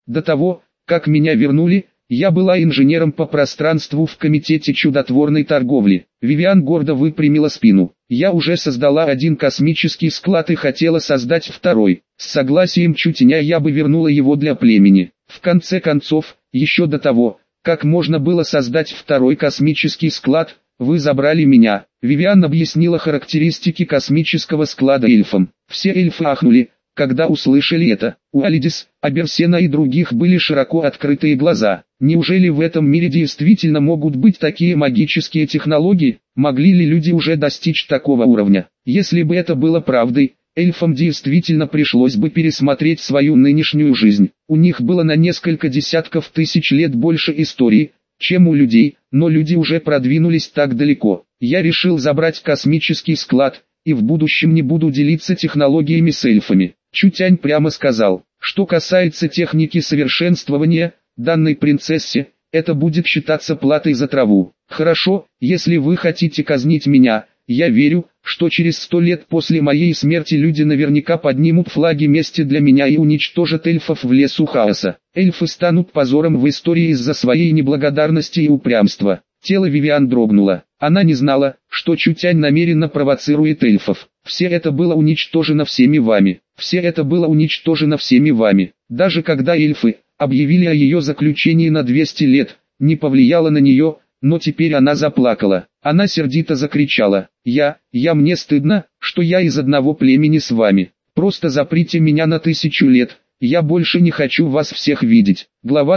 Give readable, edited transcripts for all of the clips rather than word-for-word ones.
До того, как меня вернули, я была инженером по пространству в комитете чудотворной торговли. Вивиан гордо выпрямила спину. Я уже создала один космический склад и хотела создать второй. С согласием Чутеня я бы вернула его для племени. В конце концов, еще до того, как можно было создать второй космический склад, вы забрали меня. Вивиан объяснила характеристики космического склада эльфам. Все эльфы ахнули, когда услышали это. У Алидис, Аберсена и других были широко открытые глаза. Неужели в этом мире действительно могут быть такие магические технологии? Могли ли люди уже достичь такого уровня? Если бы это было правдой, эльфам действительно пришлось бы пересмотреть свою нынешнюю жизнь. У них было на несколько десятков тысяч лет больше истории, чем у людей, но люди уже продвинулись так далеко. Я решил забрать космический склад, и в будущем не буду делиться технологиями с эльфами. Чутянь прямо сказал, что касается техники совершенствования, данной принцессе, это будет считаться платой за траву. Хорошо, если вы хотите казнить меня, я верю, что через 100 лет после моей смерти люди наверняка поднимут флаги мести для меня и уничтожат эльфов в лесу хаоса. Эльфы станут позором в истории из-за своей неблагодарности и упрямства. Тело Вивиан дрогнуло. Она не знала, что Чутянь намеренно провоцирует эльфов. Все это было уничтожено всеми вами. Все это было уничтожено всеми вами. Даже когда эльфы объявили о ее заключении на 200 лет, не повлияло на нее, но теперь она заплакала. Она сердито закричала: мне стыдно, что я из одного племени с вами. Просто заприте меня на 1000 лет, я больше не хочу вас всех видеть». Глава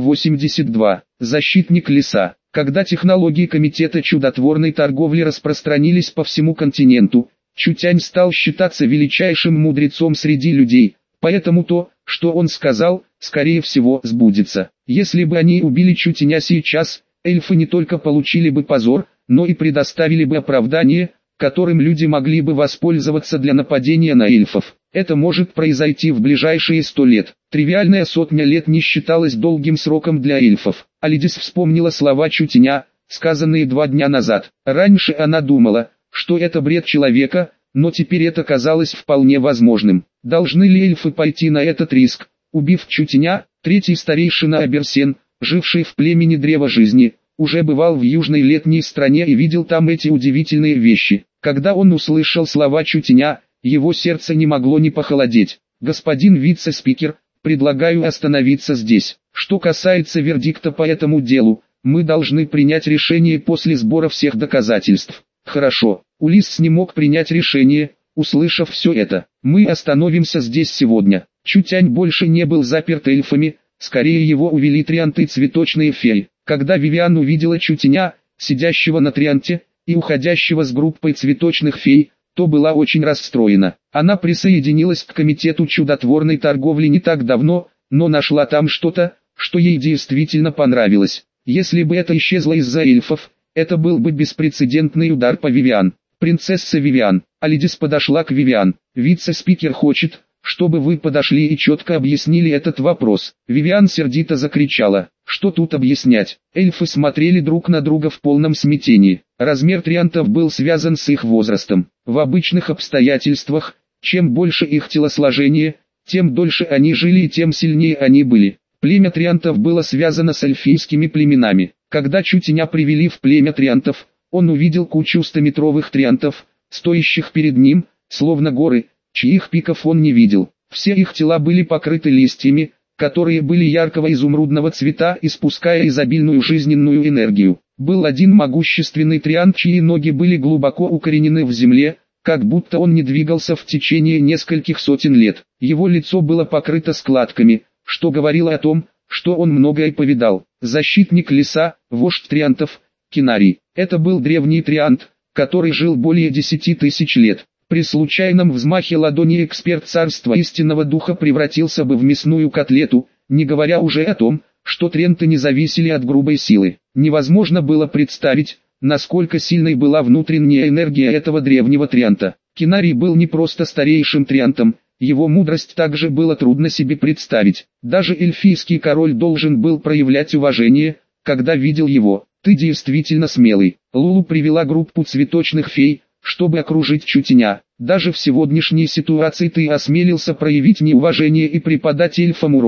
382. Защитник леса. Когда технологии Комитета чудотворной торговли распространились по всему континенту, Чутянь стал считаться величайшим мудрецом среди людей, поэтому то, что он сказал, скорее всего, сбудется. Если бы они убили Чутяня сейчас, эльфы не только получили бы позор, но и предоставили бы оправдание, которым люди могли бы воспользоваться для нападения на эльфов. Это может произойти в ближайшие 100 лет. Тривиальная 100 лет не считалась долгим сроком для эльфов. Алидис вспомнила слова Чутяня, сказанные 2 дня назад. Раньше она думала, что это бред человека, но теперь это казалось вполне возможным. Должны ли эльфы пойти на этот риск? Убив Чутяня, третий старейшина Аберсен, живший в племени Древа Жизни, уже бывал в южной летней стране и видел там эти удивительные вещи. Когда он услышал слова Чутяня, его сердце не могло не похолодеть. «Господин вице-спикер, предлагаю остановиться здесь. Что касается вердикта по этому делу, мы должны принять решение после сбора всех доказательств». «Хорошо». Улисс не мог принять решение, услышав все это. «Мы остановимся здесь сегодня». Чутянь больше не был заперт эльфами, скорее его увели трианты и цветочные феи. Когда Вивиан увидела Чутяня, сидящего на трианте, и уходящего с группой цветочных фей, то была очень расстроена. Она присоединилась к комитету чудотворной торговли не так давно, но нашла там что-то, что ей действительно понравилось. Если бы это исчезло из-за эльфов, это был бы беспрецедентный удар по Вивиан. «Принцесса Вивиан». Алидис подошла к Вивиан. «Вице-спикер хочет, чтобы вы подошли и четко объяснили этот вопрос». Вивиан сердито закричала: «Что тут объяснять?» Эльфы смотрели друг на друга в полном смятении. Размер триантов был связан с их возрастом. В обычных обстоятельствах, чем больше их телосложение, тем дольше они жили и тем сильнее они были. Племя триантов было связано с эльфийскими племенами. Когда Чутяня привели в племя триантов, он увидел кучу 100-метровых триантов, стоящих перед ним, словно горы, чьих пиков он не видел. Все их тела были покрыты листьями, которые были яркого изумрудного цвета, испуская изобильную жизненную энергию. Был один могущественный триант, чьи ноги были глубоко укоренены в земле, как будто он не двигался в течение нескольких сотен лет. Его лицо было покрыто складками, что говорило о том, что он многое повидал. Защитник леса, вождь триантов, Кинарий. Это был древний триант, который жил более 10 тысяч лет. При случайном взмахе ладони эксперт царства истинного духа превратился бы в мясную котлету, не говоря уже о том, что трианты не зависели от грубой силы. Невозможно было представить, насколько сильной была внутренняя энергия этого древнего трианта. Кинарий был не просто старейшим триантом, его мудрость также было трудно себе представить. Даже эльфийский король должен был проявлять уважение, когда видел его. «Ты действительно смелый». Лулу привела группу цветочных фей, чтобы окружить Чутяня. «Даже в сегодняшней ситуации ты осмелился проявить неуважение и преподать эльфам урок.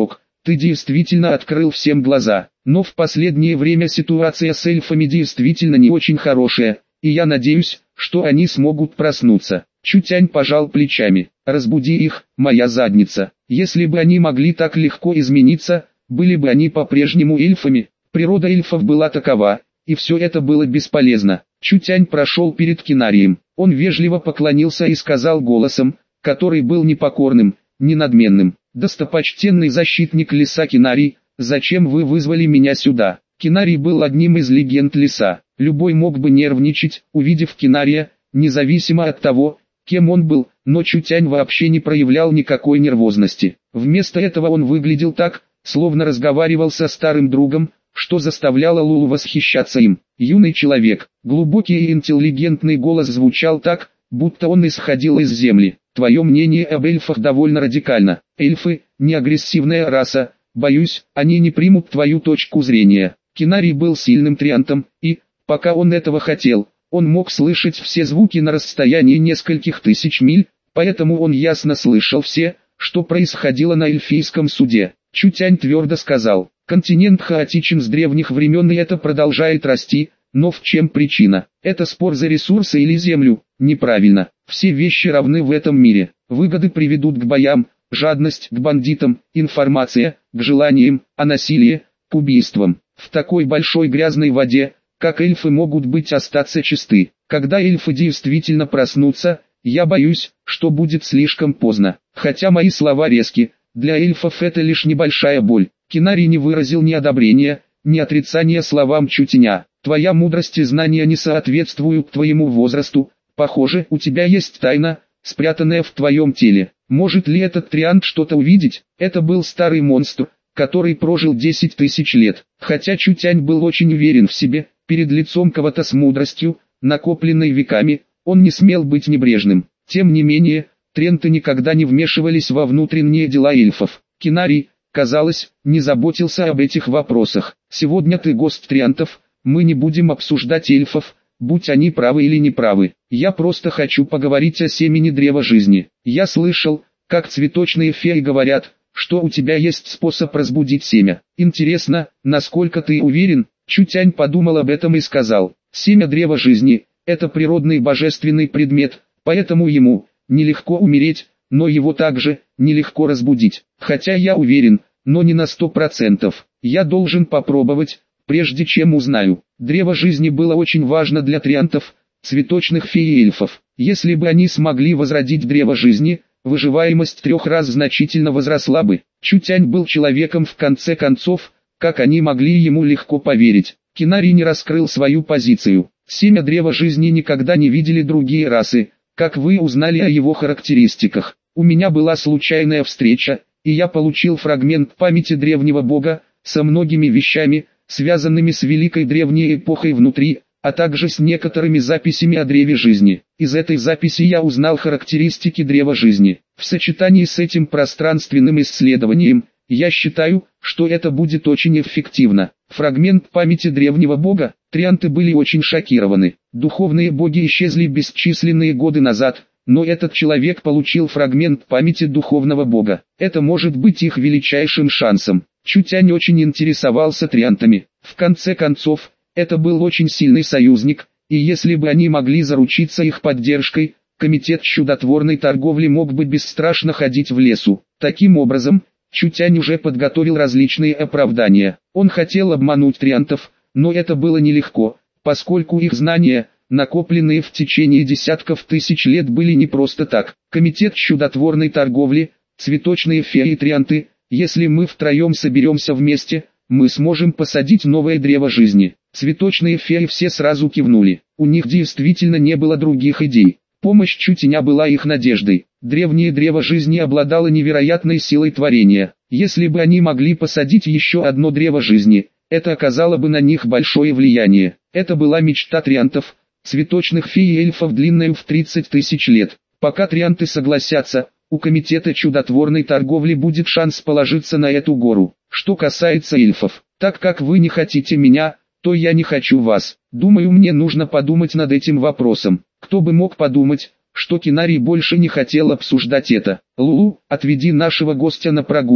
ты действительно открыл всем глаза. Но в последнее время ситуация с эльфами действительно не очень хорошая, и я надеюсь, что они смогут проснуться. Чутянь пожал плечами. Разбуди их, моя задница. Если бы они могли так легко измениться, были бы они по-прежнему эльфами. Природа эльфов была такова, и все это было бесполезно. Чутянь прошел перед Кинарием. Он вежливо поклонился и сказал голосом, который был непокорным, не надменным: «Достопочтенный защитник леса Кинарий, зачем вы вызвали меня сюда?» Кинарий был одним из легенд леса. Любой мог бы нервничать, увидев Кинария, независимо от того, кем он был, но Чутянь вообще не проявлял никакой нервозности. Вместо этого он выглядел так, словно разговаривал со старым другом, что заставляло Лулу восхищаться им. Юный человек, глубокий и интеллигентный голос звучал так, будто он исходил из земли. Твое мнение об эльфах довольно радикально. Эльфы – не агрессивная раса, боюсь, они не примут твою точку зрения. Кинарий был сильным триантом, и, пока он этого хотел, он мог слышать все звуки на расстоянии нескольких тысяч миль, поэтому он ясно слышал все, что происходило на эльфийском суде. Чутянь твердо сказал: континент хаотичен с древних времен, и это продолжает расти, но в чем причина? Это спор за ресурсы или землю? Неправильно. Все вещи равны в этом мире. Выгоды приведут к боям, жадность к бандитам, информация к желаниям, а насилие к убийствам. В такой большой грязной воде, как эльфы, могут быть остаться чисты. Когда эльфы действительно проснутся, я боюсь, что будет слишком поздно. Хотя мои слова резки, для эльфов это лишь небольшая боль. Кинарий не выразил ни одобрения, ни отрицания словам Чутяня. Твоя мудрость и знания не соответствуют твоему возрасту. Похоже, у тебя есть тайна, спрятанная в твоем теле. Может ли этот триант что-то увидеть? Это был старый монстр, который прожил 10 тысяч лет. Хотя Чутянь был очень уверен в себе, перед лицом кого-то с мудростью, накопленной веками, он не смел быть небрежным. Тем не менее, трианты никогда не вмешивались во внутренние дела эльфов. Кинарий, казалось, не заботился об этих вопросах. Сегодня ты гость триантов, мы не будем обсуждать эльфов, будь они правы или неправы. Я просто хочу поговорить о семени древа жизни. Я слышал, как цветочные феи говорят, что у тебя есть способ разбудить семя. Интересно, насколько ты уверен? Чутянь подумал об этом и сказал: семя древа жизни – это природный божественный предмет, поэтому ему нелегко умереть, но его также нелегко разбудить. Хотя я уверен, но не на 100%. Я должен попробовать, прежде чем узнаю. Древо жизни было очень важно для триантов, цветочных фей и эльфов. Если бы они смогли возродить древо жизни, выживаемость 3 раз значительно возросла бы. Чутянь был человеком в конце концов, как они могли ему легко поверить. Кинарий не раскрыл свою позицию. Семя древа жизни никогда не видели другие расы. Как вы узнали о его характеристиках? У меня была случайная встреча, и я получил фрагмент памяти древнего бога, со многими вещами, связанными с великой древней эпохой внутри, а также с некоторыми записями о древе жизни. Из этой записи я узнал характеристики древа жизни. В сочетании с этим пространственным исследованием, я считаю, что это будет очень эффективно. Фрагмент памяти древнего бога. Трианты были очень шокированы. Духовные боги исчезли бесчисленные годы назад, но этот человек получил фрагмент памяти духовного бога. Это может быть их величайшим шансом. Чутянь очень интересовался триантами. В конце концов, это был очень сильный союзник, и если бы они могли заручиться их поддержкой, комитет чудотворной торговли мог бы бесстрашно ходить в лесу. Таким образом, Чутянь уже подготовил различные оправдания. Он хотел обмануть триантов, но это было нелегко, поскольку их знания, накопленные в течение десятков тысяч лет, были не просто так. Комитет чудотворной торговли, цветочные феи и трианты, если мы втроем соберемся вместе, мы сможем посадить новое древо жизни. Цветочные феи все сразу кивнули. У них действительно не было других идей. Помощь Чутяня была их надеждой. Древнее древо жизни обладало невероятной силой творения. Если бы они могли посадить еще одно древо жизни, это оказало бы на них большое влияние. Это была мечта триантов, цветочных фей и эльфов длинной в 30 тысяч лет. Пока трианты согласятся, у комитета чудотворной торговли будет шанс положиться на эту гору. Что касается эльфов, так как вы не хотите меня, то я не хочу вас. Думаю, мне нужно подумать над этим вопросом. Кто бы мог подумать, что Кинарий больше не хотел обсуждать это. Лулу, отведи нашего гостя на прогулку.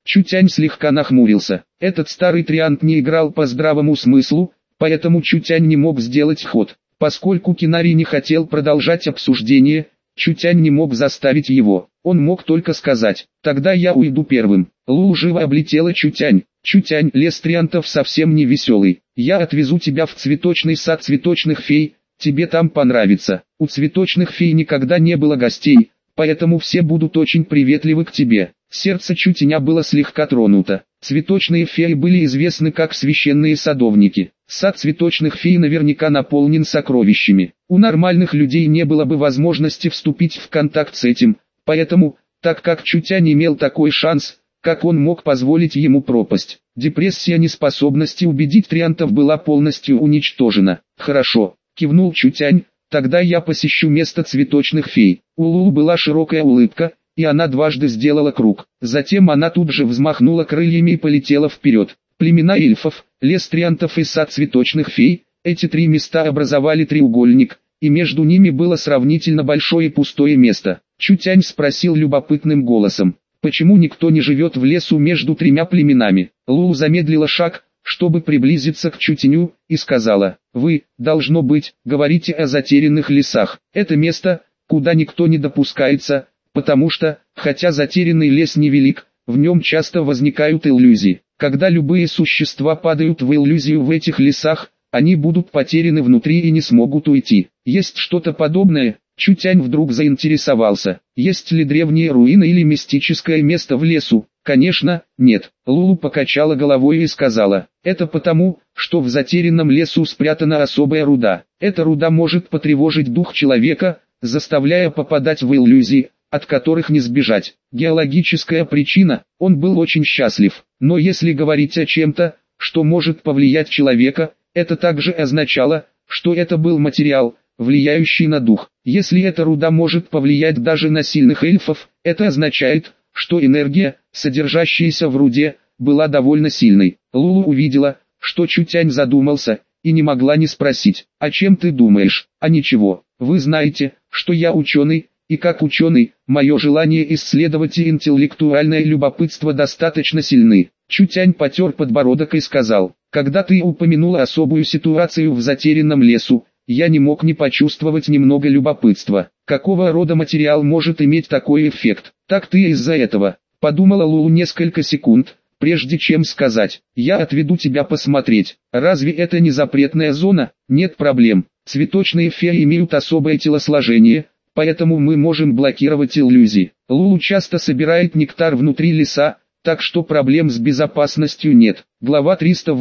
Чутянь слегка нахмурился. Этот старый триант не играл по здравому смыслу, поэтому Чутянь не мог сделать ход. Поскольку Кинари не хотел продолжать обсуждение, Чутянь не мог заставить его. Он мог только сказать: «Тогда я уйду первым». Лу живо облетела Чутянь. «Чутянь, лес триантов совсем не веселый. Я отвезу тебя в цветочный сад цветочных фей, тебе там понравится. У цветочных фей никогда не было гостей, поэтому все будут очень приветливы к тебе». Сердце Чутяня было слегка тронуто. Цветочные феи были известны как священные садовники. Сад цветочных фей наверняка наполнен сокровищами. У нормальных людей не было бы возможности вступить в контакт с этим, поэтому, так как Чутянь имел такой шанс, как он мог позволить ему пропасть? Депрессия неспособности убедить триантов была полностью уничтожена. «Хорошо», — кивнул Чутянь, — «тогда я посещу место цветочных фей». У Лулу была широкая улыбка, и она дважды сделала круг. Затем она тут же взмахнула крыльями и полетела вперед. Племена эльфов, лес триантов и сад цветочных фей, эти три места образовали треугольник, и между ними было сравнительно большое пустое место. Чутянь спросил любопытным голосом: «Почему никто не живет в лесу между тремя племенами?» Лулу замедлила шаг, чтобы приблизиться к Чутяню, и сказала: «Вы, должно быть, говорите о затерянных лесах. Это место, куда никто не допускается, потому что, хотя затерянный лес невелик, в нем часто возникают иллюзии. Когда любые существа падают в иллюзию в этих лесах, они будут потеряны внутри и не смогут уйти. Есть что-то подобное?» Чутянь вдруг заинтересовался. «Есть ли древние руины или мистическое место в лесу?» «Конечно, нет». Лулу покачала головой и сказала: «Это потому, что в затерянном лесу спрятана особая руда. Эта руда может потревожить дух человека, заставляя попадать в иллюзии, от которых не сбежать. Геологическая причина: он был очень счастлив. Но если говорить о чем-то, что может повлиять человека, это также означало, что это был материал, влияющий на дух. Если эта руда может повлиять даже на сильных эльфов, это означает, что энергия, содержащаяся в руде, была довольно сильной». Лулу увидела, что Чутянь задумался, и не могла не спросить: «О чем ты думаешь?» «А ничего. Вы знаете, что я ученый, и как ученый, мое желание исследовать и интеллектуальное любопытство достаточно сильны». Чутянь потер подбородок и сказал: «Когда ты упомянула особую ситуацию в затерянном лесу, я не мог не почувствовать немного любопытства. Какого рода материал может иметь такой эффект?» «Так ты из-за этого», — подумала Лулу несколько секунд, прежде чем сказать: «Я отведу тебя посмотреть. Разве это не запретная зона?» «Нет проблем. Цветочные феи имеют особое телосложение, поэтому мы можем блокировать иллюзии. Лулу часто собирает нектар внутри леса, так что проблем с безопасностью нет». Глава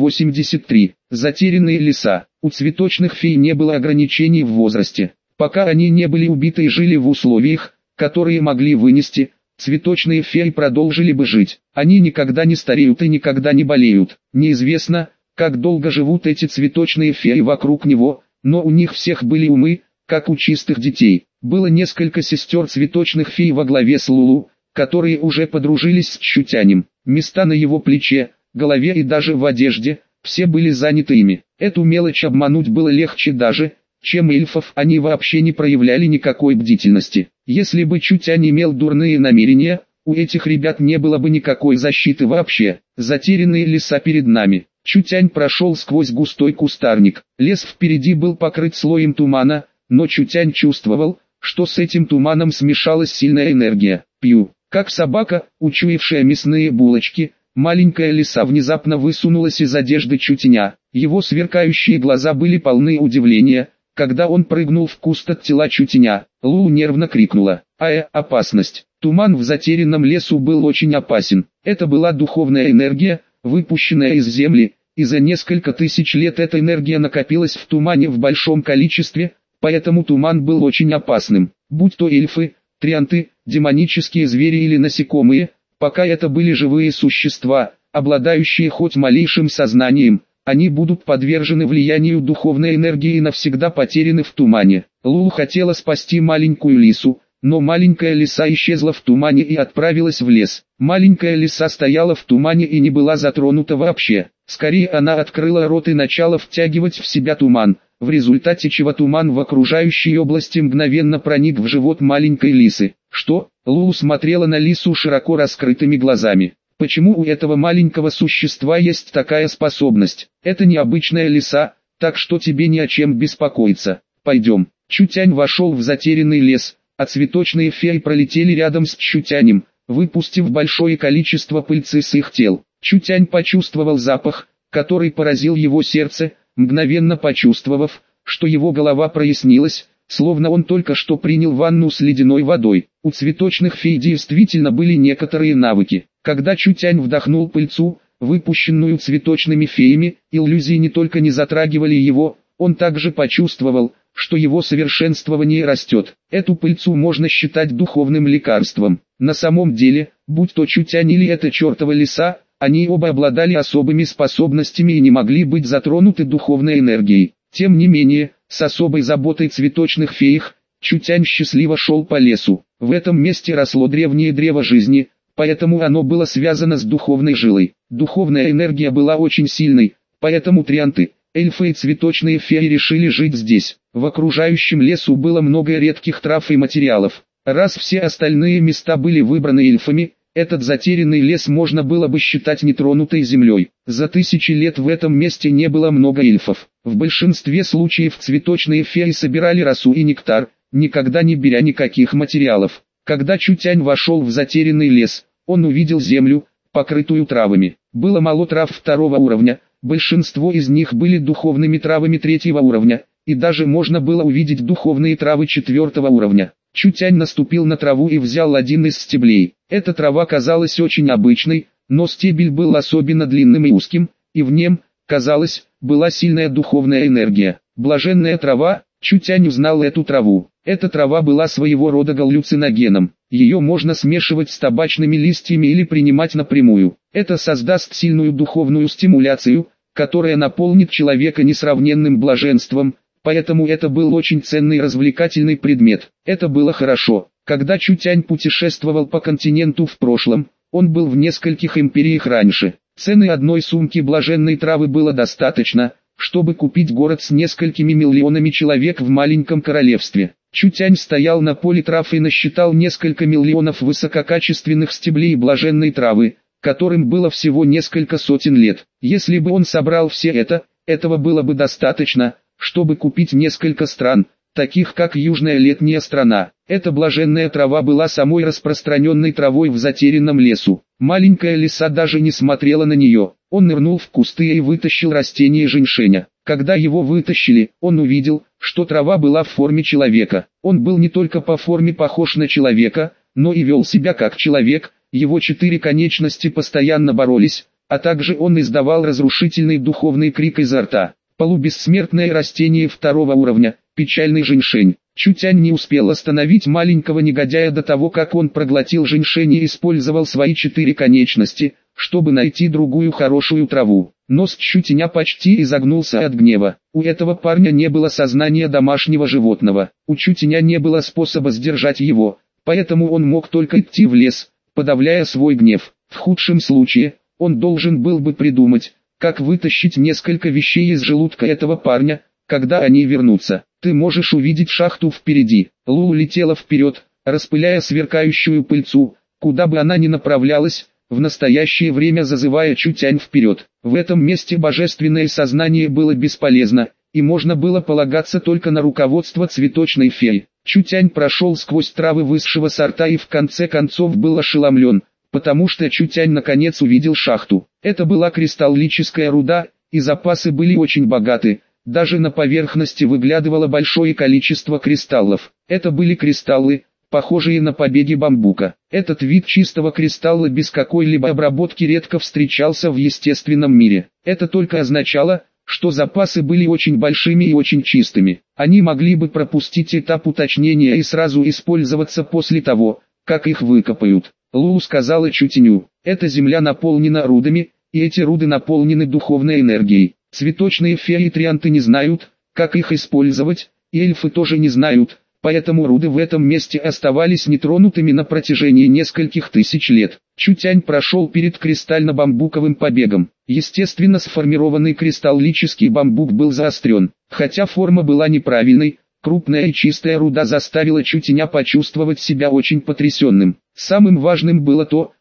383. Затерянные леса. У цветочных фей не было ограничений в возрасте. Пока они не были убиты и жили в условиях, которые могли вынести, цветочные феи продолжили бы жить. Они никогда не стареют и никогда не болеют. Неизвестно, как долго живут эти цветочные феи вокруг него, но у них всех были умы, как у чистых детей. Было несколько сестер цветочных фей во главе с Лулу, которые уже подружились с Чутянем. Места на его плече, голове и даже в одежде, все были заняты ими. Эту мелочь обмануть было легче даже, чем эльфов. Они вообще не проявляли никакой бдительности. Если бы Чутянь имел дурные намерения, у этих ребят не было бы никакой защиты вообще. Затерянные леса перед нами. Чутянь прошел сквозь густой кустарник. Лес впереди был покрыт слоем тумана, но Чутянь чувствовал, что с этим туманом смешалась сильная энергия. «Пью». Как собака, учуявшая мясные булочки, маленькая лиса внезапно высунулась из одежды Чутяня. Его сверкающие глаза были полны удивления, когда он прыгнул в куст от тела Чутяня. Лулу нервно крикнула: опасность!» Туман в затерянном лесу был очень опасен. Это была духовная энергия, выпущенная из земли, и за несколько тысяч лет эта энергия накопилась в тумане в большом количестве, поэтому туман был очень опасным. Будь то эльфы, трианты, демонические звери или насекомые, пока это были живые существа, обладающие хоть малейшим сознанием, они будут подвержены влиянию духовной энергии и навсегда потеряны в тумане. Лулу хотела спасти маленькую лису, но маленькая лиса исчезла в тумане и отправилась в лес. Маленькая лиса стояла в тумане и не была затронута вообще. Скорее она открыла рот и начала втягивать в себя туман, в результате чего туман в окружающей области мгновенно проник в живот маленькой лисы. «Что?» Лулу смотрела на лису широко раскрытыми глазами. Почему у этого маленького существа есть такая способность? Это необычная лиса, так что тебе не о чем беспокоиться. Пойдем. Чутянь вошел в затерянный лес, а цветочные феи пролетели рядом с Чутянем, выпустив большое количество пыльцы с их тел. Чутянь почувствовал запах, который поразил его сердце, мгновенно почувствовав, что его голова прояснилась, словно он только что принял ванну с ледяной водой. У цветочных фей действительно были некоторые навыки. Когда Чутянь вдохнул пыльцу, выпущенную цветочными феями, иллюзии не только не затрагивали его, он также почувствовал, что его совершенствование растет. Эту пыльцу можно считать духовным лекарством. На самом деле, будь то Чутянь или эта чертова лиса, они оба обладали особыми способностями и не могли быть затронуты духовной энергией. Тем не менее, с особой заботой цветочных феях, Чутянь счастливо шел по лесу. В этом месте росло древнее древо жизни, поэтому оно было связано с духовной жилой. Духовная энергия была очень сильной, поэтому трианты, эльфы и цветочные феи решили жить здесь. В окружающем лесу было много редких трав и материалов. Раз все остальные места были выбраны эльфами, этот затерянный лес можно было бы считать нетронутой землей. За тысячи лет в этом месте не было много эльфов. В большинстве случаев цветочные феи собирали росу и нектар, никогда не беря никаких материалов. Когда Чутянь вошел в затерянный лес, он увидел землю, покрытую травами. Было мало трав второго уровня, большинство из них были духовными травами третьего уровня, и даже можно было увидеть духовные травы четвертого уровня. Чутянь наступил на траву и взял один из стеблей. Эта трава казалась очень обычной, но стебель был особенно длинным и узким, и в нем, казалось, была сильная духовная энергия. Блаженная трава, Чутянь узнал эту траву. Эта трава была своего рода галлюциногеном. Ее можно смешивать с табачными листьями или принимать напрямую. Это создаст сильную духовную стимуляцию, которая наполнит человека несравненным блаженством. Поэтому это был очень ценный и развлекательный предмет. Это было хорошо. Когда Чутянь путешествовал по континенту в прошлом, он был в нескольких империях раньше. Цены одной сумки блаженной травы было достаточно, чтобы купить город с несколькими миллионами человек в маленьком королевстве. Чутянь стоял на поле трав и насчитал несколько миллионов высококачественных стеблей блаженной травы, которым было всего несколько сотен лет. Если бы он собрал все это, этого было бы достаточно, чтобы купить несколько стран, таких как Южная летняя страна. Эта блаженная трава была самой распространенной травой в затерянном лесу. Маленькая лиса даже не смотрела на нее. Он нырнул в кусты и вытащил растение женьшеня. Когда его вытащили, он увидел, что трава была в форме человека. Он был не только по форме похож на человека, но и вел себя как человек, его 4 конечности постоянно боролись, а также он издавал разрушительный духовный крик изо рта. Полубессмертное растение второго уровня, печальный женьшень. Чутянь не успел остановить маленького негодяя до того, как он проглотил женьшень и использовал свои 4 конечности, чтобы найти другую хорошую траву. Нос Чутяня почти изогнулся от гнева. У этого парня не было сознания домашнего животного. У Чутяня не было способа сдержать его, поэтому он мог только идти в лес, подавляя свой гнев. В худшем случае, он должен был бы придумать, как вытащить несколько вещей из желудка этого парня, когда они вернутся. Ты можешь увидеть шахту впереди. Лу летела вперед, распыляя сверкающую пыльцу, куда бы она ни направлялась, в настоящее время зазывая Чутянь вперед. В этом месте божественное сознание было бесполезно, и можно было полагаться только на руководство цветочной феи. Чутянь прошел сквозь травы высшего сорта и в конце концов был ошеломлен, потому что Чутянь наконец увидел шахту. Это была кристаллическая руда, и запасы были очень богаты, даже на поверхности выглядывало большое количество кристаллов. Это были кристаллы, похожие на побеги бамбука. Этот вид чистого кристалла без какой-либо обработки редко встречался в естественном мире. Это только означало, что запасы были очень большими и очень чистыми. Они могли бы пропустить этап уточнения и сразу использоваться после того, как их выкопают. Лу сказала Чутяню, эта земля наполнена рудами, и эти руды наполнены духовной энергией. Цветочные феи и трианты не знают, как их использовать, и эльфы тоже не знают, поэтому руды в этом месте оставались нетронутыми на протяжении нескольких тысяч лет. Чутянь прошел перед кристально-бамбуковым побегом. Естественно, сформированный кристаллический бамбук был заострен. Хотя форма была неправильной, крупная и чистая руда заставила Чутяня почувствовать себя очень потрясенным. Самым важным было то,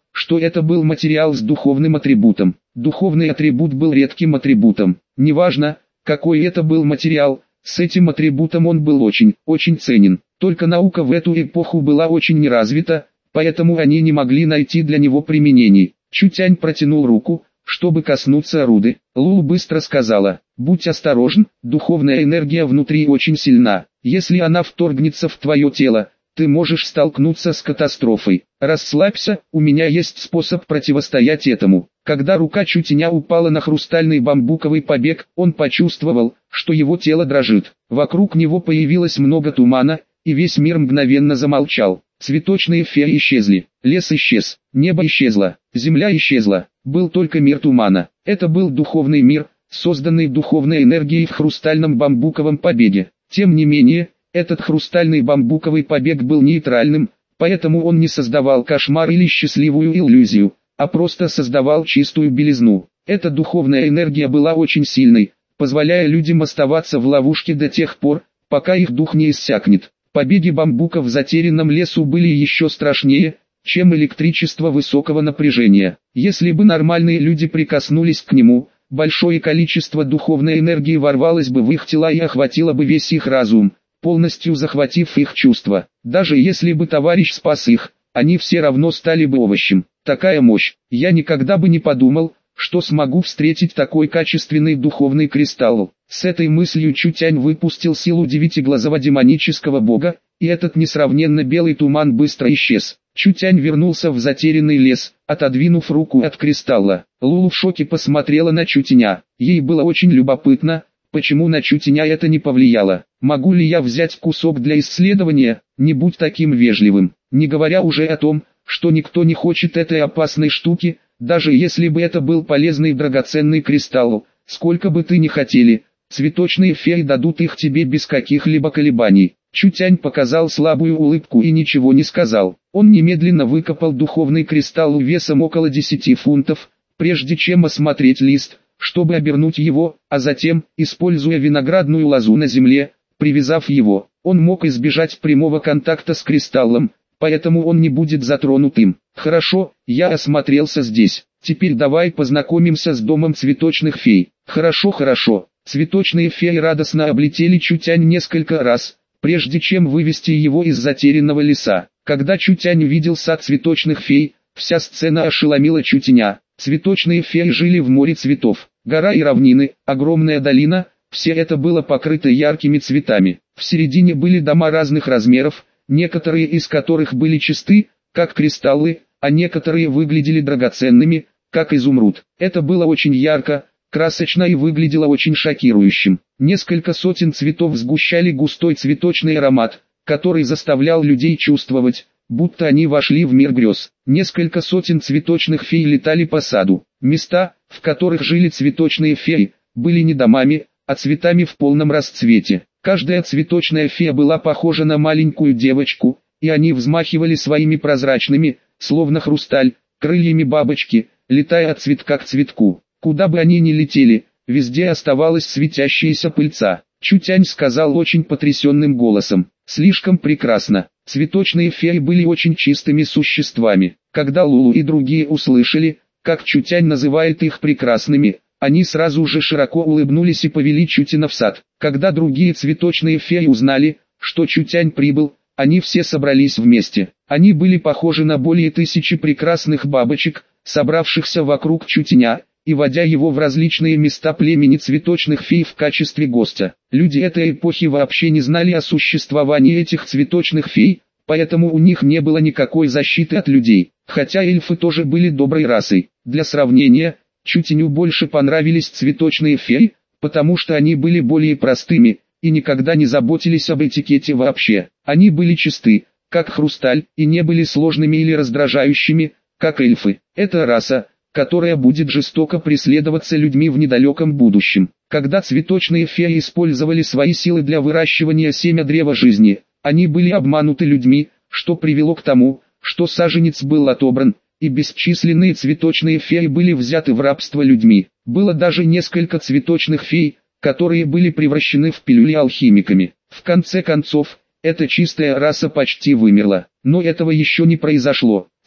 что это был материал с духовным атрибутом. Духовный атрибут был редким атрибутом. Неважно, какой это был материал, с этим атрибутом он был очень ценен. Только наука в эту эпоху была очень неразвита, поэтому они не могли найти для него применений. Чутянь протянул руку, чтобы коснуться руды. Лулу быстро сказала: «Будь осторожен, духовная энергия внутри очень сильна. Если она вторгнется в твое тело, ты можешь столкнуться с катастрофой. Расслабься, у меня есть способ противостоять этому». Когда рука Чутяня упала на хрустальный бамбуковый побег, он почувствовал, что его тело дрожит. Вокруг него появилось много тумана, и весь мир мгновенно замолчал. Цветочные феи исчезли, лес исчез, небо исчезло, земля исчезла, был только мир тумана. Это был духовный мир, созданный духовной энергией в хрустальном бамбуковом побеге. Тем не менее, этот хрустальный бамбуковый побег был нейтральным, поэтому он не создавал кошмар или счастливую иллюзию, а просто создавал чистую белизну. Эта духовная энергия была очень сильной, позволяя людям оставаться в ловушке до тех пор, пока их дух не иссякнет. Побеги бамбука в затерянном лесу были еще страшнее, чем электричество высокого напряжения. Если бы нормальные люди прикоснулись к нему, большое количество духовной энергии ворвалось бы в их тела и охватило бы весь их разум, полностью захватив их чувства. Даже если бы товарищ спас их, они все равно стали бы овощем. Такая мощь! Я никогда бы не подумал, что смогу встретить такой качественный духовный кристалл. С этой мыслью Чутянь выпустил силу девятиглазого демонического бога, и этот несравненно белый туман быстро исчез. Чутянь вернулся в затерянный лес, отодвинув руку от кристалла. Лулу в шоке посмотрела на Чутяня. Ей было очень любопытно, почему на Чутяня это не повлияло. «Могу ли я взять кусок для исследования? Не будь таким вежливым». Не говоря уже о том, что никто не хочет этой опасной штуки, даже если бы это был полезный драгоценный кристалл, сколько бы ты ни хотели, цветочные феи дадут их тебе без каких-либо колебаний. Чутянь показал слабую улыбку и ничего не сказал. Он немедленно выкопал духовный кристалл весом около 10 фунтов, прежде чем осмотреть лист, чтобы обернуть его, а затем, используя виноградную лозу на земле, привязав его, он мог избежать прямого контакта с кристаллом, поэтому он не будет затронут им. «Хорошо, я осмотрелся здесь. Теперь давай познакомимся с домом цветочных фей». «Хорошо». Цветочные феи радостно облетели Чутянь несколько раз, прежде чем вывести его из затерянного леса. Когда Чутянь увидел сад цветочных фей, вся сцена ошеломила Чутяня. Цветочные феи жили в море цветов. Гора и равнины, огромная долина, все это было покрыто яркими цветами. В середине были дома разных размеров, некоторые из которых были чисты, как кристаллы, а некоторые выглядели драгоценными, как изумруд. Это было очень ярко, красочно и выглядело очень шокирующим. Несколько сотен цветов сгущали густой цветочный аромат, который заставлял людей чувствовать, будто они вошли в мир грез. Несколько сотен цветочных фей летали по саду. Места, в которых жили цветочные феи, были не домами, а цветами в полном расцвете. Каждая цветочная фея была похожа на маленькую девочку, и они взмахивали своими прозрачными, словно хрусталь, крыльями бабочки, летая от цветка к цветку. Куда бы они ни летели, везде оставалась светящаяся пыльца. Чутянь сказал очень потрясенным голосом: «Слишком прекрасно». Цветочные феи были очень чистыми существами. Когда Лулу и другие услышали, как Чутянь называет их прекрасными, они сразу же широко улыбнулись и повели Чутяня в сад. Когда другие цветочные феи узнали, что Чутянь прибыл, они все собрались вместе. Они были похожи на более 1000 прекрасных бабочек, собравшихся вокруг Чутяня, и водя его в различные места племени цветочных фей в качестве гостя. Люди этой эпохи вообще не знали о существовании этих цветочных фей, поэтому у них не было никакой защиты от людей. Хотя эльфы тоже были доброй расой. Для сравнения, Чутяню больше понравились цветочные феи, потому что они были более простыми, и никогда не заботились об этикете вообще. Они были чисты, как хрусталь, и не были сложными или раздражающими, как эльфы. Это раса, которая будет жестоко преследоваться людьми в недалеком будущем. Когда цветочные феи использовали свои силы для выращивания семя древа жизни, они были обмануты людьми, что привело к тому, что саженец был отобран, и бесчисленные цветочные феи были взяты в рабство людьми. Было даже несколько цветочных фей, которые были превращены в пилюли алхимиками. В конце концов, эта чистая раса почти вымерла. Но этого еще не произошло.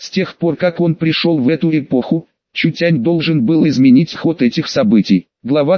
С тех пор как он пришел в эту эпоху, Чутянь должен был изменить ход этих событий. Глава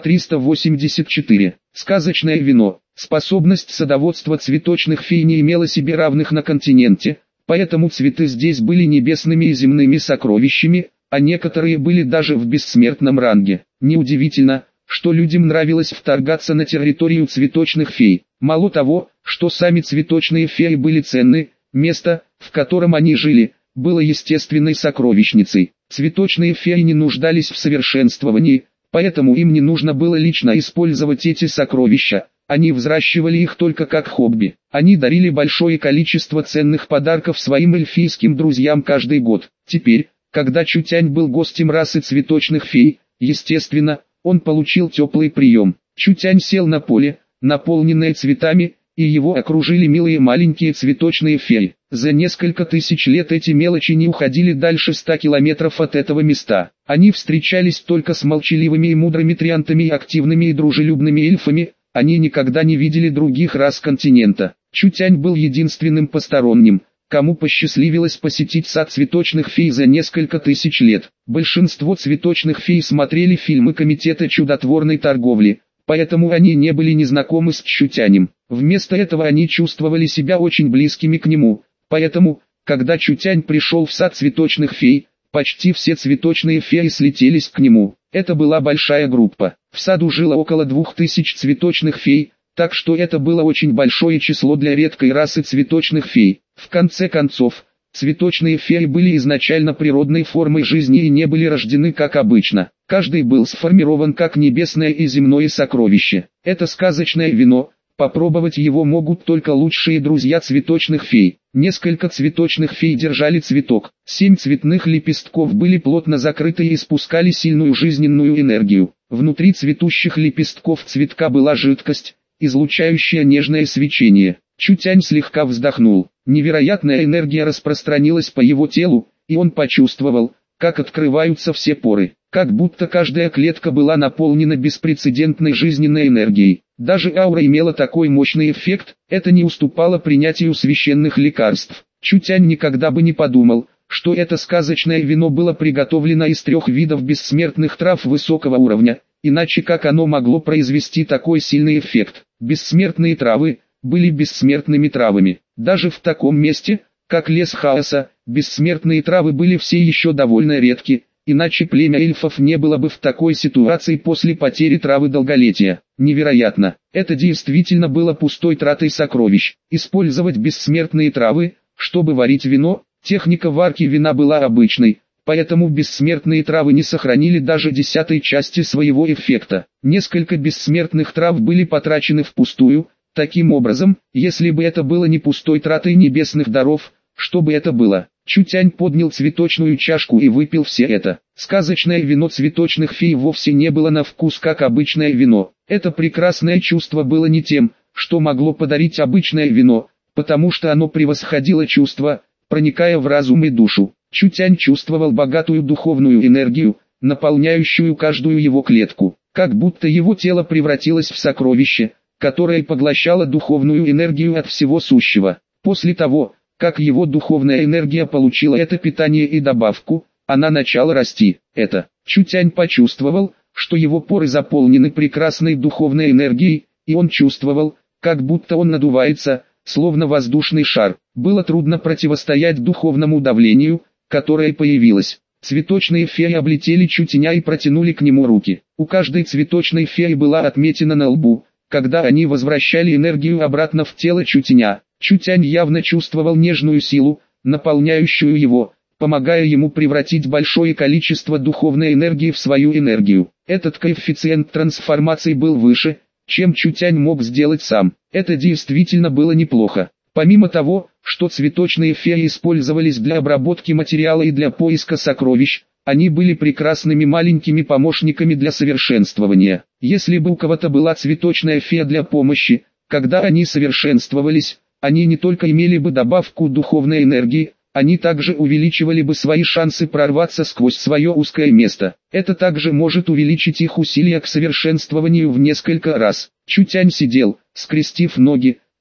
384. Сказочное вино. Способность садоводства цветочных фей не имела себе равных на континенте, поэтому цветы здесь были небесными и земными сокровищами, а некоторые были даже в бессмертном ранге. Неудивительно, что людям нравилось вторгаться на территорию цветочных фей. Мало того, что сами цветочные феи были ценны, место, в котором они жили, было естественной сокровищницей. Цветочные феи не нуждались в совершенствовании, поэтому им не нужно было лично использовать эти сокровища, они взращивали их только как хобби. Они дарили большое количество ценных подарков своим эльфийским друзьям каждый год. Теперь, когда Чутянь был гостем расы цветочных фей, естественно, он получил теплый прием. Чутянь сел на поле, наполненное цветами, и его окружили милые маленькие цветочные феи. За несколько тысяч лет эти мелочи не уходили дальше 100 километров от этого места. Они встречались только с молчаливыми и мудрыми триантами и активными и дружелюбными эльфами, они никогда не видели других рас континента. Чутянь был единственным посторонним, кому посчастливилось посетить сад цветочных фей за несколько тысяч лет. Большинство цветочных фей смотрели фильмы Комитета чудотворной торговли, поэтому они не были незнакомы с Чутянем. Вместо этого они чувствовали себя очень близкими к нему, поэтому, когда Чутянь пришел в сад цветочных фей, почти все цветочные феи слетелись к нему. Это была большая группа. В саду жило около 2000 цветочных фей, так что это было очень большое число для редкой расы цветочных фей. В конце концов, цветочные феи были изначально природной формой жизни и не были рождены как обычно. Каждый был сформирован как небесное и земное сокровище. Это сказочное вино, попробовать его могут только лучшие друзья цветочных фей. Несколько цветочных фей держали цветок. 7 цветных лепестков были плотно закрыты и испускали сильную жизненную энергию. Внутри цветущих лепестков цветка была жидкость, излучающая нежное свечение. Чутянь слегка вздохнул. Невероятная энергия распространилась по его телу, и он почувствовал, как открываются все поры, как будто каждая клетка была наполнена беспрецедентной жизненной энергией. Даже аура имела такой мощный эффект, это не уступало принятию священных лекарств. Чутянь никогда бы не подумал, что это сказочное вино было приготовлено из 3 видов бессмертных трав высокого уровня, иначе как оно могло произвести такой сильный эффект. Бессмертные травы были бессмертными травами. Даже в таком месте, как лес хаоса, бессмертные травы были все еще довольно редки, иначе племя эльфов не было бы в такой ситуации после потери травы долголетия. Невероятно, это действительно было пустой тратой сокровищ. Использовать бессмертные травы, чтобы варить вино, техника варки вина была обычной, поэтому бессмертные травы не сохранили даже 10-й части своего эффекта. Несколько бессмертных трав были потрачены впустую. Таким образом, если бы это было не пустой тратой небесных даров, что бы это было? Чутянь поднял цветочную чашку и выпил все это. Сказочное вино цветочных фей вовсе не было на вкус как обычное вино. Это прекрасное чувство было не тем, что могло подарить обычное вино, потому что оно превосходило чувства, проникая в разум и душу. Чутянь чувствовал богатую духовную энергию, наполняющую каждую его клетку, как будто его тело превратилось в сокровище, которое поглощало духовную энергию от всего сущего. После того, как его духовная энергия получила это питание и добавку, она начала расти. Чутянь почувствовал, что его поры заполнены прекрасной духовной энергией, и он чувствовал, как будто он надувается, словно воздушный шар. Было трудно противостоять духовному давлению, которое появилось. Цветочные феи облетели Чутяня и протянули к нему руки. У каждой цветочной феи была отметина на лбу, когда они возвращали энергию обратно в тело Чутяня. Чутянь явно чувствовал нежную силу, наполняющую его, помогая ему превратить большое количество духовной энергии в свою энергию. Этот коэффициент трансформации был выше, чем Чутянь мог сделать сам. Это действительно было неплохо. Помимо того, что цветочные феи использовались для обработки материала и для поиска сокровищ, они были прекрасными маленькими помощниками для совершенствования. Если бы у кого-то была цветочная фея для помощи, когда они совершенствовались, они не только имели бы добавку духовной энергии, они также увеличивали бы свои шансы прорваться сквозь свое узкое место. Это также может увеличить их усилия к совершенствованию в несколько раз. Чутянь сидел, скрестив ноги,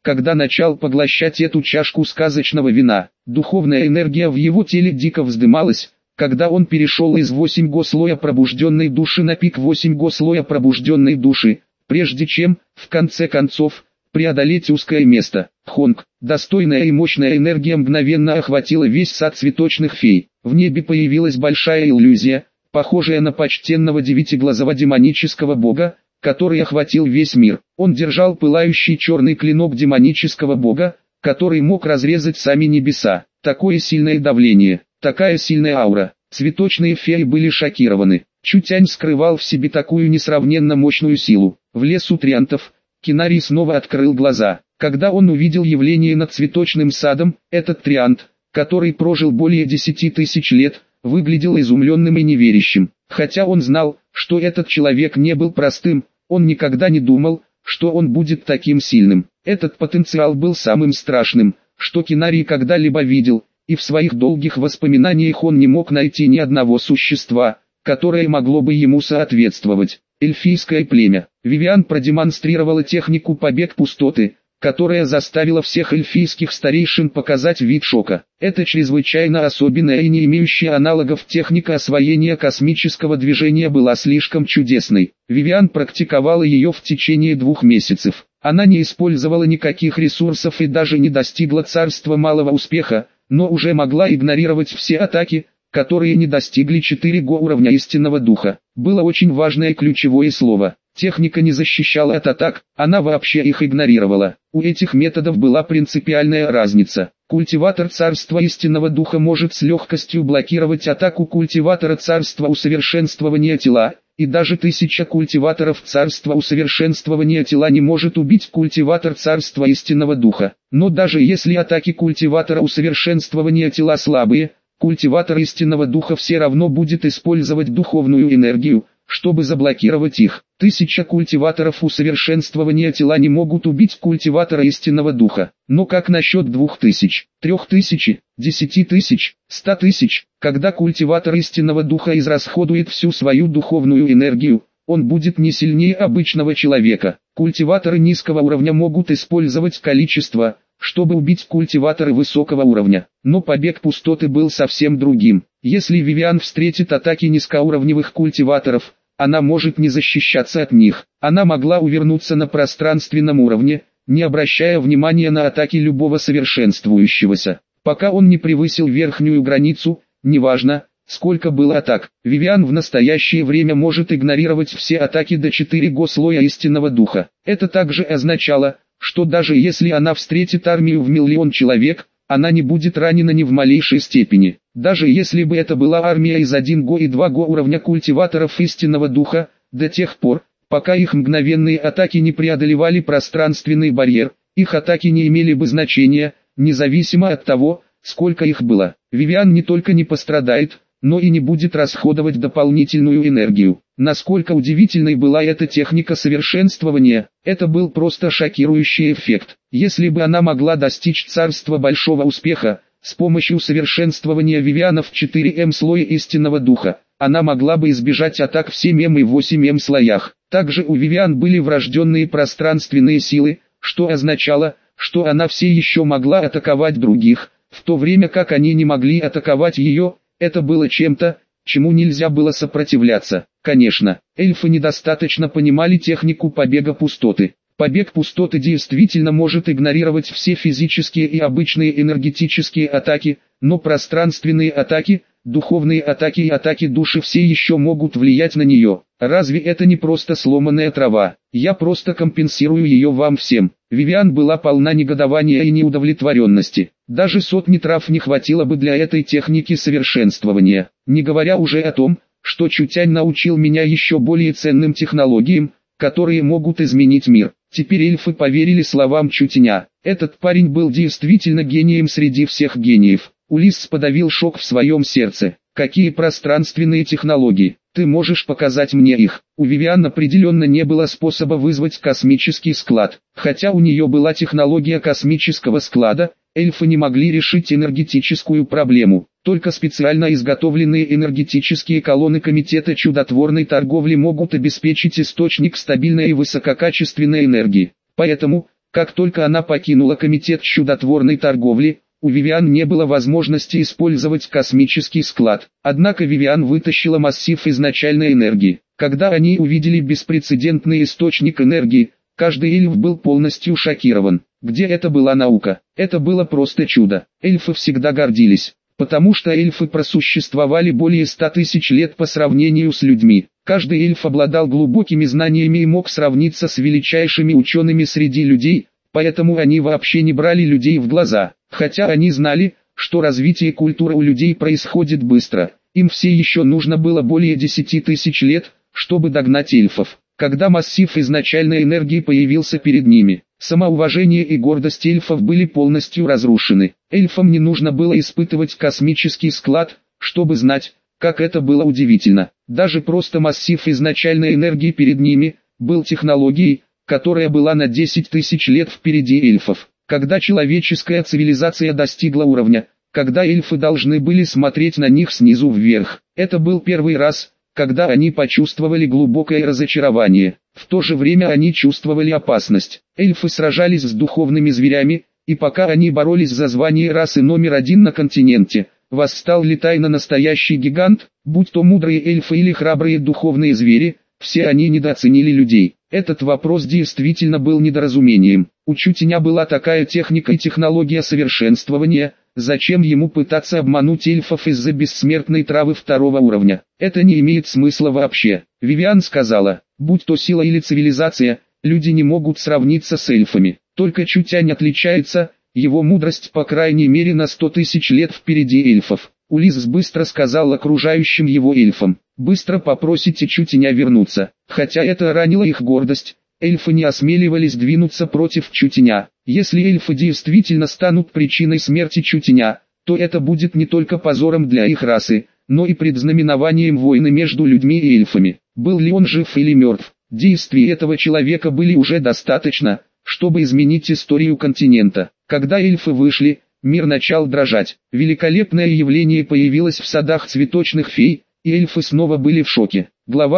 когда начал поглощать эту чашку сказочного вина. Духовная энергия в его теле дико вздымалась, когда он перешел из 8-го слоя пробужденной души на пик 8-го слоя пробужденной души, прежде чем, в конце концов, преодолеть узкое место. Хонг, достойная и мощная энергия мгновенно охватила весь сад цветочных фей. В небе появилась большая иллюзия, похожая на почтенного девятиглазого демонического бога, который охватил весь мир. Он держал пылающий черный клинок демонического бога, который мог разрезать сами небеса. Такое сильное давление, такая сильная аура. Цветочные феи были шокированы. Чутянь скрывал в себе такую несравненно мощную силу. В лесу триантов, Кинарий снова открыл глаза. Когда он увидел явление над цветочным садом, этот триант, который прожил более 10 тысяч лет, выглядел изумленным и неверящим. Хотя он знал, что этот человек не был простым, он никогда не думал, что он будет таким сильным. Этот потенциал был самым страшным, что Кинарий когда-либо видел, и в своих долгих воспоминаниях он не мог найти ни одного существа, которое могло бы ему соответствовать. Эльфийское племя. Вивиан продемонстрировала технику «Побег пустоты», которая заставила всех эльфийских старейшин показать вид шока. Это чрезвычайно особенная и не имеющая аналогов техника освоения космического движения была слишком чудесной. Вивиан практиковала ее в течение 2 месяцев. Она не использовала никаких ресурсов и даже не достигла царства малого успеха, но уже могла игнорировать все атаки, которые не достигли 4-го уровня истинного духа. Было очень важное ключевое слово. Техника не защищала от атак, она вообще их игнорировала. У этих методов была принципиальная разница. Культиватор царства истинного духа может с легкостью блокировать атаку культиватора царства усовершенствования тела, и даже 1000 культиваторов царства усовершенствования тела не может убить культиватор царства истинного духа. Но даже если атаки культиватора усовершенствования тела слабые, культиватор истинного духа все равно будет использовать духовную энергию, чтобы заблокировать их. 1000 культиваторов усовершенствования тела не могут убить культиватора истинного духа. Но как насчет 2000, 3000, 10 тысяч, 100 тысяч? Когда культиватор истинного духа израсходует всю свою духовную энергию, он будет не сильнее обычного человека. Культиваторы низкого уровня могут использовать количество, чтобы убить культиваторы высокого уровня. Но побег пустоты был совсем другим. Если Вивиан встретит атаки низкоуровневых культиваторов, она может не защищаться от них. Она могла увернуться на пространственном уровне, не обращая внимания на атаки любого совершенствующегося. Пока он не превысил верхнюю границу, неважно, сколько было атак, Вивиан в настоящее время может игнорировать все атаки до 4-го слоя истинного духа. Это также означало, что даже если она встретит армию в 1 000 000 человек, она не будет ранена ни в малейшей степени. Даже если бы это была армия из 1-го и 2-го уровня культиваторов истинного духа, до тех пор, пока их мгновенные атаки не преодолевали пространственный барьер, их атаки не имели бы значения, независимо от того, сколько их было. Вивиан не только не пострадает, но и не будет расходовать дополнительную энергию. Насколько удивительной была эта техника совершенствования, это был просто шокирующий эффект. Если бы она могла достичь царства большого успеха, с помощью совершенствования Вивиана в 4М слое истинного духа, она могла бы избежать атак в 7М и 8М слоях. Также у Вивиан были врожденные пространственные силы, что означало, что она все еще могла атаковать других, в то время как они не могли атаковать ее. Это было чем-то, чему нельзя было сопротивляться. Конечно, эльфы недостаточно понимали технику побега пустоты. Побег пустоты действительно может игнорировать все физические и обычные энергетические атаки, но пространственные атаки, духовные атаки и атаки души все еще могут влиять на нее. Разве это не просто сломанная трава? Я просто компенсирую ее вам всем. Вивиан была полна негодования и неудовлетворенности. Даже сотни трав не хватило бы для этой техники совершенствования. Не говоря уже о том, что Чутянь научил меня еще более ценным технологиям, которые могут изменить мир. Теперь эльфы поверили словам Чутяня. Этот парень был действительно гением среди всех гениев. Улисс подавил шок в своем сердце. Какие пространственные технологии? Ты можешь показать мне их? У Вивиан определенно не было способа вызвать космический склад. Хотя у нее была технология космического склада, эльфы не могли решить энергетическую проблему. Только специально изготовленные энергетические колонны Комитета чудотворной торговли могут обеспечить источник стабильной и высококачественной энергии. Поэтому, Как только она покинула комитет чудотворной торговли, у Вивиан не было возможности использовать космический склад. Однако Вивиан вытащила массив изначальной энергии. Когда они увидели беспрецедентный источник энергии, каждый эльф был полностью шокирован. Где это была наука? Это было просто чудо. Эльфы всегда гордились, потому что эльфы просуществовали более 100 тысяч лет по сравнению с людьми. Каждый эльф обладал глубокими знаниями и мог сравниться с величайшими учеными среди людей, поэтому они вообще не брали людей в глаза. Хотя они знали, что развитие культуры у людей происходит быстро, им все еще нужно было более 10 тысяч лет, чтобы догнать эльфов. Когда массив изначальной энергии появился перед ними, самоуважение и гордость эльфов были полностью разрушены. Эльфам не нужно было испытывать космический склад, чтобы знать, как это было удивительно. Даже просто массив изначальной энергии перед ними был технологией, которая была на 10 тысяч лет впереди эльфов. Когда человеческая цивилизация достигла уровня, когда эльфы должны были смотреть на них снизу вверх, это был первый раз, когда они почувствовали глубокое разочарование. В то же время они чувствовали опасность. Эльфы сражались с духовными зверями, и пока они боролись за звание расы номер 1 на континенте, восстал ли тайно настоящий гигант, будь то мудрые эльфы или храбрые духовные звери, все они недооценили людей. Этот вопрос действительно был недоразумением. У Чутеня была такая техника и технология совершенствования, зачем ему пытаться обмануть эльфов из-за бессмертной травы 2-го уровня? Это не имеет смысла вообще. Вивиан сказала, будь то сила или цивилизация, люди не могут сравниться с эльфами. Только Чутянь отличается, его мудрость по крайней мере на 100 тысяч лет впереди эльфов. Улисс быстро сказал окружающим его эльфам, быстро попросите Чутеня вернуться. Хотя это ранило их гордость, эльфы не осмеливались двинуться против Чутеня. Если эльфы действительно станут причиной смерти Чутеня, то это будет не только позором для их расы, но и предзнаменованием войны между людьми и эльфами. Был ли он жив или мертв, действий этого человека были уже достаточно, чтобы изменить историю континента. Когда эльфы вышли, мир начал дрожать. Великолепное явление появилось в садах цветочных фей, и эльфы снова были в шоке. Глава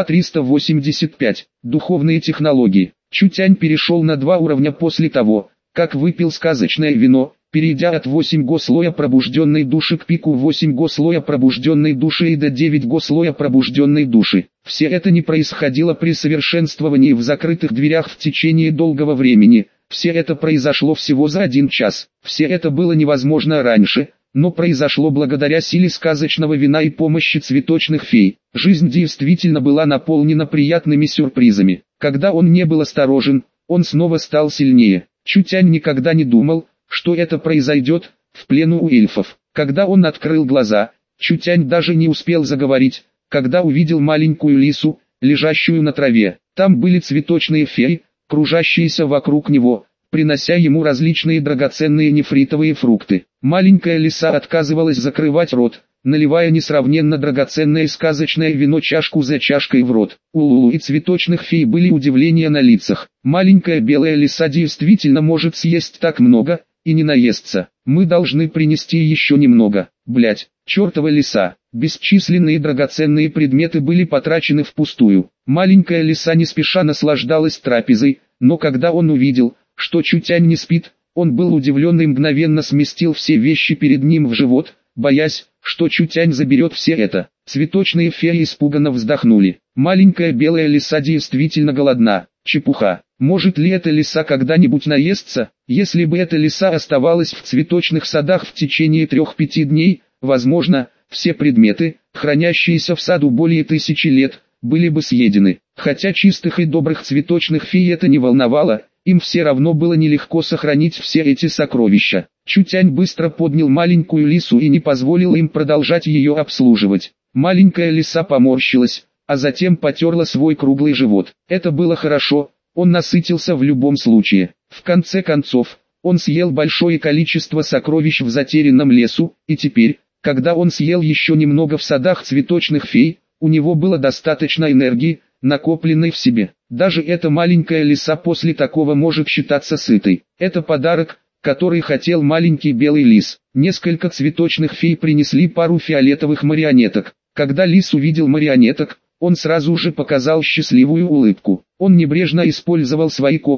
385. Духовные технологии. Чутянь перешел на 2 уровня после того, как выпил сказочное вино, перейдя от 8-го слоя пробужденной души к пику 8-го слоя пробужденной души и до 9-го слоя пробужденной души. Все это не происходило при совершенствовании в закрытых дверях в течение долгого времени. Все это произошло всего за 1 час. Все это было невозможно раньше, но произошло благодаря силе сказочного вина и помощи цветочных фей. Жизнь действительно была наполнена приятными сюрпризами. Когда он не был осторожен, он снова стал сильнее. Чутянь никогда не думал, что это произойдет в плену у эльфов. Когда он открыл глаза, Чутянь даже не успел заговорить, когда увидел маленькую лису, лежащую на траве. Там были цветочные феи, кружащиеся вокруг него, принося ему различные драгоценные нефритовые фрукты. Маленькая лиса отказывалась закрывать рот, наливая несравненно драгоценное сказочное вино чашку за чашкой в рот. У Лулу и цветочных фей были удивления на лицах. Маленькая белая лиса действительно может съесть так много, и не наесться. Мы должны принести еще немного. Блять, чертова лиса. Бесчисленные драгоценные предметы были потрачены впустую. Маленькая лиса не спеша наслаждалась трапезой, но когда он увидел, что Чутянь не спит, он был удивлен и мгновенно сместил все вещи перед ним в живот, боясь, что Чутянь заберет все это. Цветочные феи испуганно вздохнули. Маленькая белая лиса действительно голодна. Чепуха. Может ли эта лиса когда-нибудь наесться? Если бы эта лиса оставалась в цветочных садах в течение 3-5 дней, возможно, все предметы, хранящиеся в саду более 1000 лет, были бы съедены. Хотя чистых и добрых цветочных фей это не волновало, им все равно было нелегко сохранить все эти сокровища. Чутянь быстро поднял маленькую лису и не позволил им продолжать ее обслуживать. Маленькая лиса поморщилась, а затем потерла свой круглый живот. Это было хорошо, он насытился в любом случае. В конце концов, он съел большое количество сокровищ в затерянном лесу, и теперь, когда он съел еще немного в садах цветочных фей, у него было достаточно энергии, накопленной в себе. Даже эта маленькая лиса после такого может считаться сытой. Это подарок, который хотел маленький белый лис. Несколько цветочных фей принесли пару фиолетовых марионеток. Когда лис увидел марионеток, он сразу же показал счастливую улыбку. Он небрежно использовал свои когти,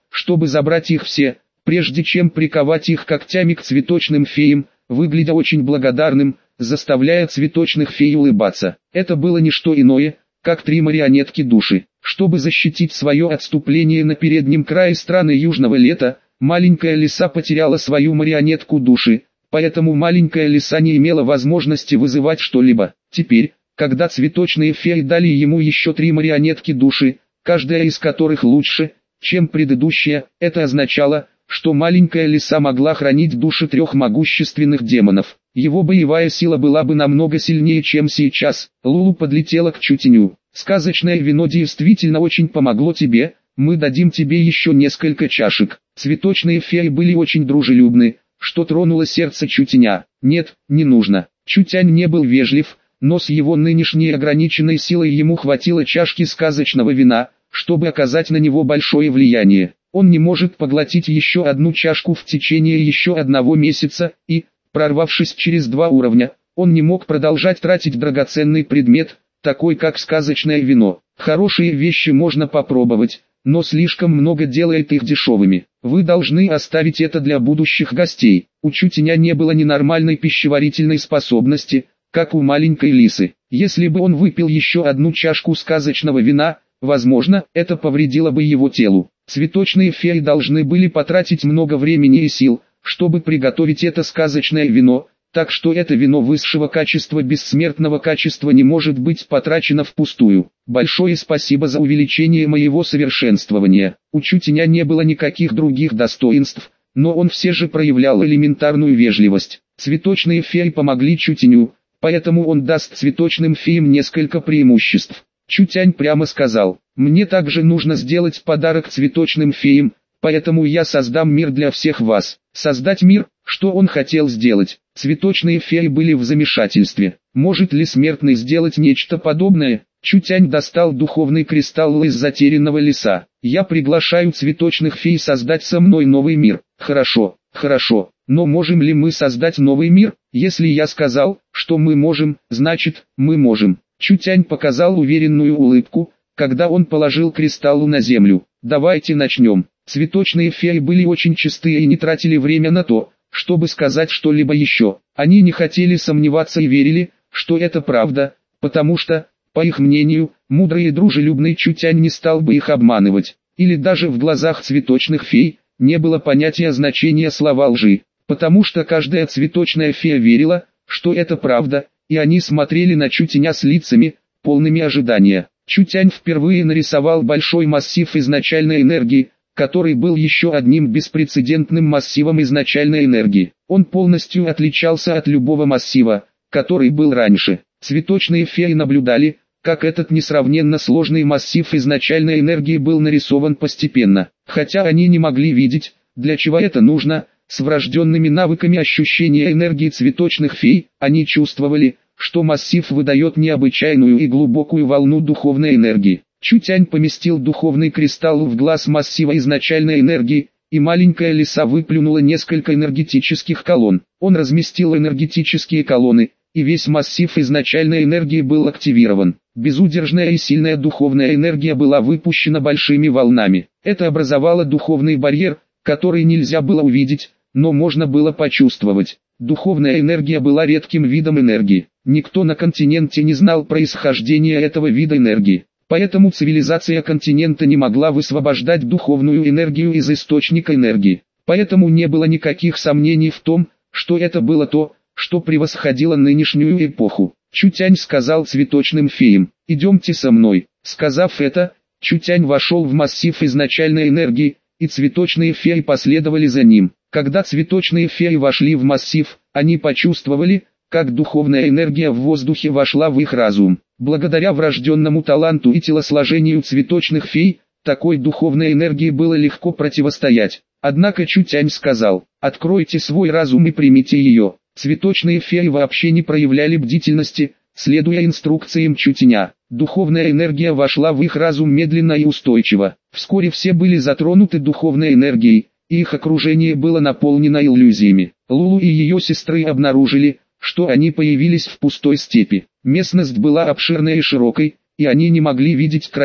чтобы забрать их все, прежде чем приковать их когтями к цветочным феям, выглядя очень благодарным, заставляя цветочных фей улыбаться. Это было не что иное, как 3 марионетки души. Чтобы защитить свое отступление на переднем крае страны южного лета, маленькая лиса потеряла свою марионетку души, поэтому маленькая лиса не имела возможности вызывать что-либо. Теперь, когда цветочные феи дали ему еще 3 марионетки души, каждая из которых лучше, чем предыдущая, это означало, что маленькая лиса могла хранить души 3 могущественных демонов. Его боевая сила была бы намного сильнее, чем сейчас. Лулу подлетела к Чутеню. «Сказочное вино действительно очень помогло тебе, мы дадим тебе еще несколько чашек». Цветочные феи были очень дружелюбны, что тронуло сердце Чутеня. «Нет, не нужно». Чутянь не был вежлив, но с его нынешней ограниченной силой ему хватило чашки сказочного вина, чтобы оказать на него большое влияние. Он не может поглотить еще одну чашку в течение еще 1 месяца, и, прорвавшись через 2 уровня, он не мог продолжать тратить драгоценный предмет, такой как сказочное вино. Хорошие вещи можно попробовать, но слишком много делает их дешевыми. Вы должны оставить это для будущих гостей. У Чутеня не было ни нормальной пищеварительной способности, как у маленькой лисы. Если бы он выпил еще 1 чашку сказочного вина, возможно, это повредило бы его телу. Цветочные феи должны были потратить много времени и сил, чтобы приготовить это сказочное вино, так что это вино высшего качества бессмертного качества не может быть потрачено впустую. Большое спасибо за увеличение моего совершенствования. У Чутеня не было никаких других достоинств, но он все же проявлял элементарную вежливость. Цветочные феи помогли Чутеню, поэтому он даст цветочным феям несколько преимуществ. Чутянь прямо сказал: «Мне также нужно сделать подарок цветочным феям, поэтому я создам мир для всех вас». Создать мир, что он хотел сделать? Цветочные феи были в замешательстве. Может ли смертный сделать нечто подобное? Чутянь достал духовный кристалл из затерянного леса. «Я приглашаю цветочных фей создать со мной новый мир». «Хорошо, хорошо, но можем ли мы создать новый мир? Если я сказал, что мы можем, значит, мы можем». Чутянь показал уверенную улыбку, когда он положил кристалл на землю. «Давайте начнем». Цветочные феи были очень чистые и не тратили время на то, чтобы сказать что-либо еще. Они не хотели сомневаться и верили, что это правда, потому что, по их мнению, мудрый и дружелюбный Чутянь не стал бы их обманывать. Или даже в глазах цветочных фей не было понятия значения слова лжи, потому что каждая цветочная фея верила, что это правда, и они смотрели на Чутеня с лицами, полными ожидания. Чутянь впервые нарисовал большой массив изначальной энергии, который был еще одним беспрецедентным массивом изначальной энергии. Он полностью отличался от любого массива, который был раньше. Цветочные феи наблюдали, как этот несравненно сложный массив изначальной энергии был нарисован постепенно. Хотя они не могли видеть, для чего это нужно, с врожденными навыками ощущения энергии цветочных фей, они чувствовали, что массив выдает необычайную и глубокую волну духовной энергии. Чутянь поместил духовный кристалл в глаз массива изначальной энергии, и маленькая лиса выплюнула несколько энергетических колонн. Он разместил энергетические колонны, и весь массив изначальной энергии был активирован. Безудержная и сильная духовная энергия была выпущена большими волнами. Это образовало духовный барьер, который нельзя было увидеть, но можно было почувствовать. Духовная энергия была редким видом энергии. Никто на континенте не знал происхождения этого вида энергии. Поэтому цивилизация континента не могла высвобождать духовную энергию из источника энергии. Поэтому не было никаких сомнений в том, что это было то, что превосходило нынешнюю эпоху. Чутянь сказал цветочным феям: «Идемте со мной». Сказав это, Чутянь вошел в массив изначальной энергии, и цветочные феи последовали за ним. Когда цветочные феи вошли в массив, они почувствовали, как духовная энергия в воздухе вошла в их разум. Благодаря врожденному таланту и телосложению цветочных фей, такой духовной энергии было легко противостоять. Однако Чутянь сказал: «Откройте свой разум и примите ее». Цветочные феи вообще не проявляли бдительности, следуя инструкциям Чутеня. Духовная энергия вошла в их разум медленно и устойчиво. Вскоре все были затронуты духовной энергией, и их окружение было наполнено иллюзиями. Лулу и ее сестры обнаружили, что они появились в пустой степи. Местность была обширной и широкой, и они не могли видеть края.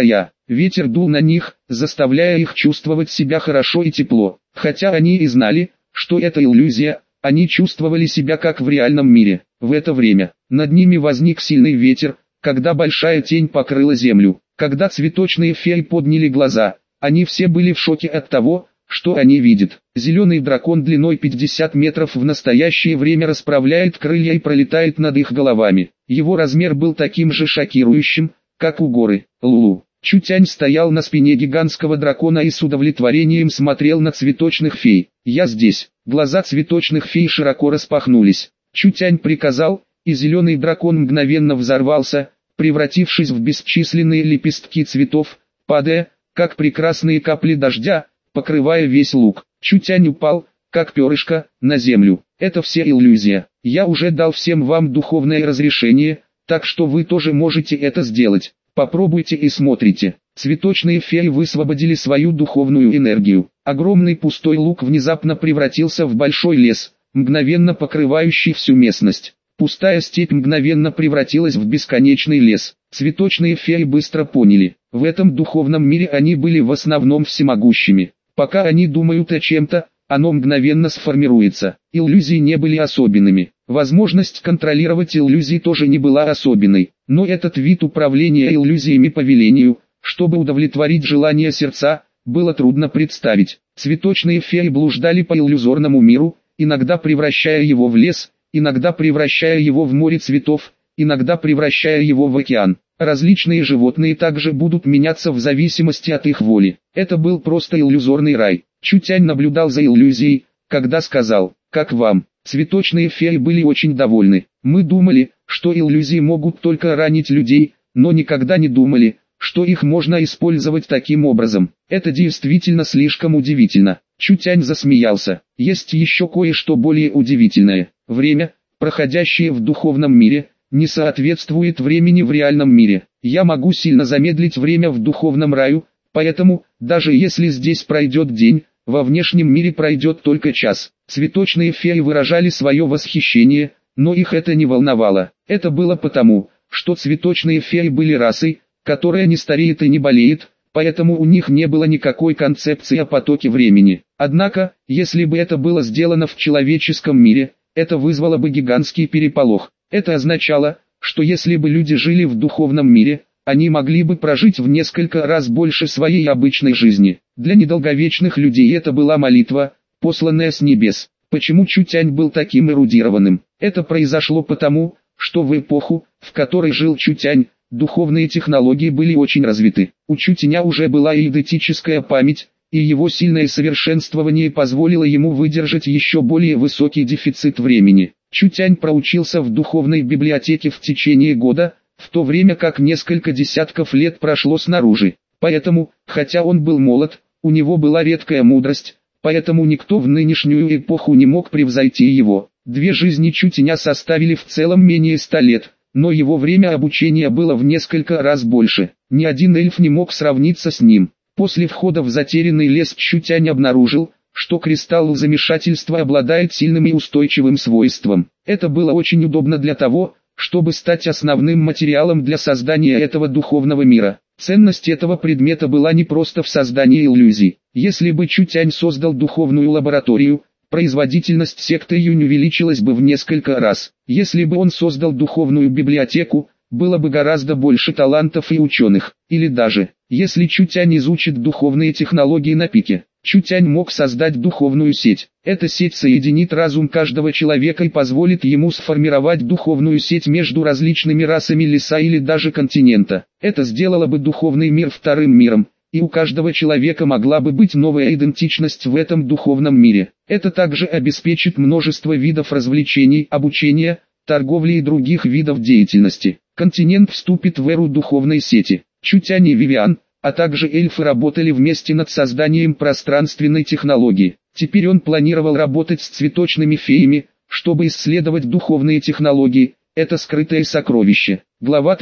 Ветер дул на них, заставляя их чувствовать себя хорошо и тепло. Хотя они и знали, что это иллюзия, они чувствовали себя как в реальном мире. В это время над ними возник сильный ветер, когда большая тень покрыла землю. Когда цветочные феи подняли глаза, они все были в шоке от того, что они видят. Зеленый дракон длиной 50 метров в настоящее время расправляет крылья и пролетает над их головами. Его размер был таким же шокирующим, как у горы Лулу. Чутянь стоял на спине гигантского дракона и с удовлетворением смотрел на цветочных фей. «Я здесь». Глаза цветочных фей широко распахнулись. Чутянь приказал, и зеленый дракон мгновенно взорвался, превратившись в бесчисленные лепестки цветов, падая, как прекрасные капли дождя, покрывая весь луг. Чутянь упал, как перышко, на землю. Это все иллюзия. Я уже дал всем вам духовное разрешение, так что вы тоже можете это сделать. Попробуйте и смотрите. Цветочные феи высвободили свою духовную энергию. Огромный пустой луг внезапно превратился в большой лес, мгновенно покрывающий всю местность. Пустая степь мгновенно превратилась в бесконечный лес. Цветочные феи быстро поняли, в этом духовном мире они были в основном всемогущими. Пока они думают о чем-то, оно мгновенно сформируется. Иллюзии не были особенными. Возможность контролировать иллюзии тоже не была особенной. Но этот вид управления иллюзиями по велению, чтобы удовлетворить желания сердца, было трудно представить. Цветочные феи блуждали по иллюзорному миру, иногда превращая его в лес, иногда превращая его в море цветов, иногда превращая его в океан. Различные животные также будут меняться в зависимости от их воли. Это был просто иллюзорный рай. Чутянь наблюдал за иллюзией, когда сказал: «Как вам?» Цветочные феи были очень довольны. Мы думали, что иллюзии могут только ранить людей, но никогда не думали, что их можно использовать таким образом. Это действительно слишком удивительно. Чутянь засмеялся. Есть еще кое-что более удивительное. Время, проходящее в духовном мире, не соответствует времени в реальном мире. Я могу сильно замедлить время в духовном раю, поэтому, даже если здесь пройдет день, во внешнем мире пройдет только час. Цветочные феи выражали свое восхищение, но их это не волновало. Это было потому, что цветочные феи были расой, которая не стареет и не болеет, поэтому у них не было никакой концепции о потоке времени. Однако, если бы это было сделано в человеческом мире, это вызвало бы гигантский переполох. Это означало, что если бы люди жили в духовном мире, они могли бы прожить в несколько раз больше своей обычной жизни. Для недолговечных людей это была молитва, посланная с небес. Почему Чутянь был таким эрудированным? Это произошло потому, что в эпоху, в которой жил Чутянь, духовные технологии были очень развиты. У Чутяня уже была эйдетическая память, и его сильное совершенствование позволило ему выдержать еще более высокий дефицит времени. Чутянь проучился в духовной библиотеке в течение года, в то время как несколько десятков лет прошло снаружи. Поэтому, хотя он был молод, у него была редкая мудрость, поэтому никто в нынешнюю эпоху не мог превзойти его. 2 жизни Чутяня составили в целом менее 100 лет, но его время обучения было в несколько раз больше. Ни один эльф не мог сравниться с ним. После входа в затерянный лес Чутянь обнаружил, что кристалл замешательства обладает сильным и устойчивым свойством. Это было очень удобно для того, чтобы стать основным материалом для создания этого духовного мира. Ценность этого предмета была не просто в создании иллюзий. Если бы Чутянь создал духовную лабораторию, производительность секты Юнь увеличилась бы в несколько раз. Если бы он создал духовную библиотеку, было бы гораздо больше талантов и ученых. Или даже, если Чутянь изучит духовные технологии на пике, Чутянь мог создать духовную сеть. Эта сеть соединит разум каждого человека и позволит ему сформировать духовную сеть между различными расами леса или даже континента. Это сделало бы духовный мир вторым миром, и у каждого человека могла бы быть новая идентичность в этом духовном мире. Это также обеспечит множество видов развлечений, обучения, торговли и других видов деятельности. Континент вступит в эру духовной сети. Чутянь и Вивиан, а также эльфы работали вместе над созданием пространственной технологии. Теперь он планировал работать с цветочными феями, чтобы исследовать духовные технологии. Это скрытое сокровище. Глава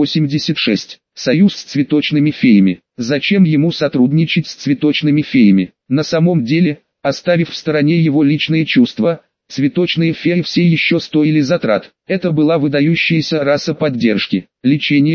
386. Союз с цветочными феями. Зачем ему сотрудничать с цветочными феями? На самом деле, оставив в стороне его личные чувства, цветочные феи все еще стоили затрат. Это была выдающаяся раса поддержки. Лечение,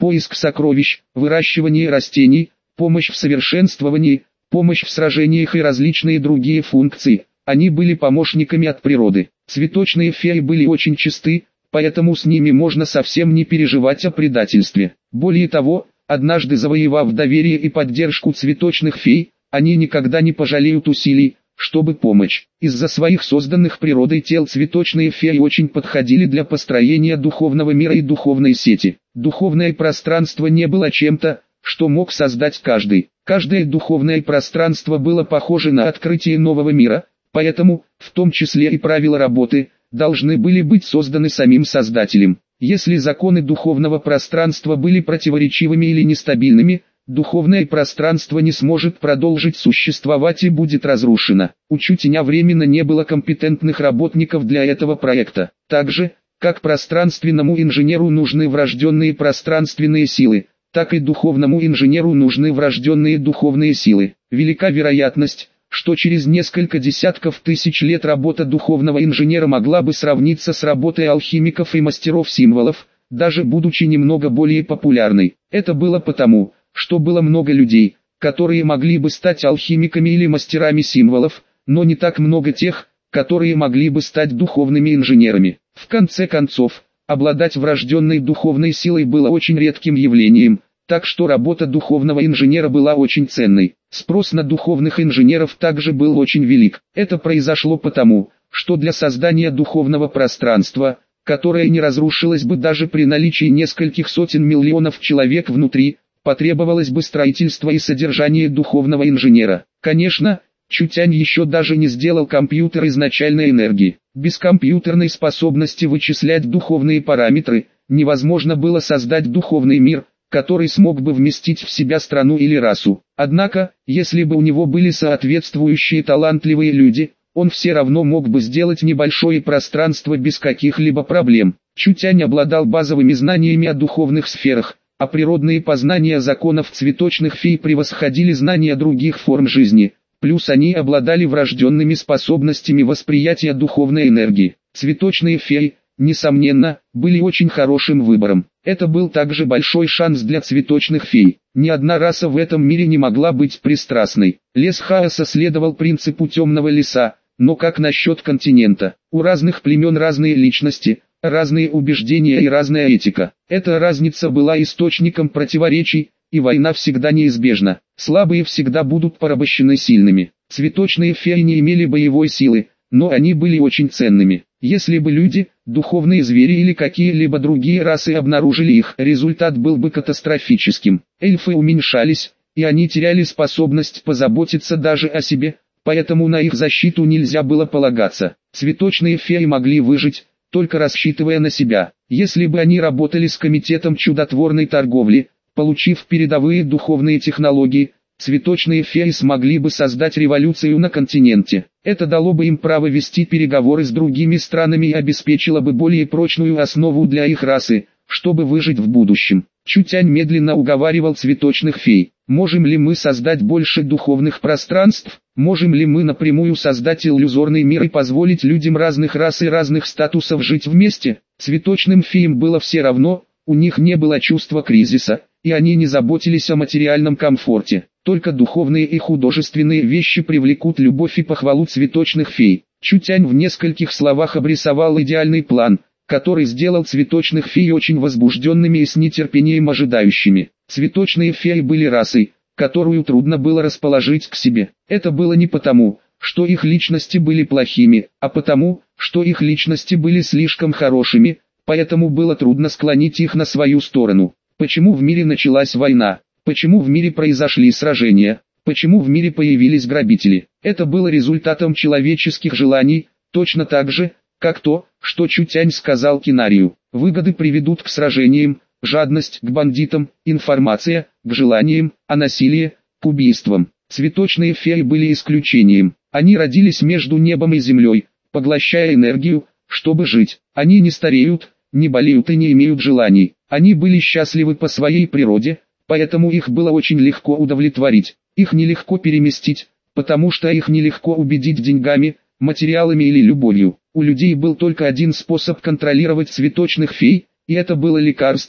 поиск сокровищ, выращивание растений, помощь в совершенствовании, помощь в сражениях и различные другие функции. Они были помощниками от природы. Цветочные феи были очень чисты, поэтому с ними можно совсем не переживать о предательстве. Более того, однажды завоевав доверие и поддержку цветочных фей, они никогда не пожалеют усилий, чтобы помочь. Из-за своих созданных природой тел цветочные феи очень подходили для построения духовного мира и духовной сети. Духовное пространство не было чем-то, что мог создать каждый. Каждое духовное пространство было похоже на открытие нового мира, поэтому, в том числе и правила работы, должны были быть созданы самим Создателем. Если законы духовного пространства были противоречивыми или нестабильными, духовное пространство не сможет продолжить существовать и будет разрушено. У Чутеня временно не было компетентных работников для этого проекта. Так же, как пространственному инженеру нужны врожденные пространственные силы, так и духовному инженеру нужны врожденные духовные силы. Велика вероятность, что через несколько десятков тысяч лет работа духовного инженера могла бы сравниться с работой алхимиков и мастеров символов, даже будучи немного более популярной. Это было потому, что было много людей, которые могли бы стать алхимиками или мастерами символов, но не так много тех, которые могли бы стать духовными инженерами. В конце концов, обладать врожденной духовной силой было очень редким явлением, так что работа духовного инженера была очень ценной. Спрос на духовных инженеров также был очень велик. Это произошло потому, что для создания духовного пространства, которое не разрушилось бы даже при наличии нескольких сотен миллионов человек внутри, потребовалось бы строительство и содержание духовного инженера. Конечно, Чутянь еще даже не сделал компьютер изначальной энергии. Без компьютерной способности вычислять духовные параметры, невозможно было создать духовный мир, который смог бы вместить в себя страну или расу. Однако, если бы у него были соответствующие талантливые люди, он все равно мог бы сделать небольшое пространство без каких-либо проблем. Чутянь обладал базовыми знаниями о духовных сферах, а природные познания законов цветочных фей превосходили знания других форм жизни, плюс они обладали врожденными способностями восприятия духовной энергии. Цветочные феи, несомненно, были очень хорошим выбором. Это был также большой шанс для цветочных фей. Ни одна раса в этом мире не могла быть пристрастной. Лес хаоса следовал принципу темного леса, но как насчет континента? У разных племен разные личности, разные убеждения и разная этика. Эта разница была источником противоречий, и война всегда неизбежна. Слабые всегда будут порабощены сильными. Цветочные феи не имели боевой силы, но они были очень ценными. Если бы люди, духовные звери или какие-либо другие расы обнаружили их, результат был бы катастрофическим. Эльфы уменьшались, и они теряли способность позаботиться даже о себе, поэтому на их защиту нельзя было полагаться. Цветочные феи могли выжить, только рассчитывая на себя. Если бы они работали с комитетом чудотворной торговли, получив передовые духовные технологии, цветочные феи смогли бы создать революцию на континенте. Это дало бы им право вести переговоры с другими странами и обеспечило бы более прочную основу для их расы, чтобы выжить в будущем. Чутянь медленно уговаривал цветочных фей. Можем ли мы создать больше духовных пространств? Можем ли мы напрямую создать иллюзорный мир и позволить людям разных рас и разных статусов жить вместе? Цветочным феям было все равно, у них не было чувства кризиса, и они не заботились о материальном комфорте. Только духовные и художественные вещи привлекут любовь и похвалу цветочных фей. Чутянь в нескольких словах обрисовал идеальный план, который сделал цветочных фей очень возбужденными и с нетерпением ожидающими. Цветочные феи были расой, которую трудно было расположить к себе. Это было не потому, что их личности были плохими, а потому, что их личности были слишком хорошими, поэтому было трудно склонить их на свою сторону. Почему в мире началась война? Почему в мире произошли сражения? Почему в мире появились грабители? Это было результатом человеческих желаний, точно так же, как то, что Чутянь сказал Кинарию. Выгоды приведут к сражениям, жадность к бандитам, информация к желаниям, а насилие к убийствам. Цветочные феи были исключением. Они родились между небом и землей, поглощая энергию, чтобы жить. Они не стареют, не болеют и не имеют желаний. Они были счастливы по своей природе, поэтому их было очень легко удовлетворить. Их нелегко переместить, потому что их нелегко убедить деньгами, материалами или любовью. У людей был только один способ контролировать цветочных фей, и это было лекарство,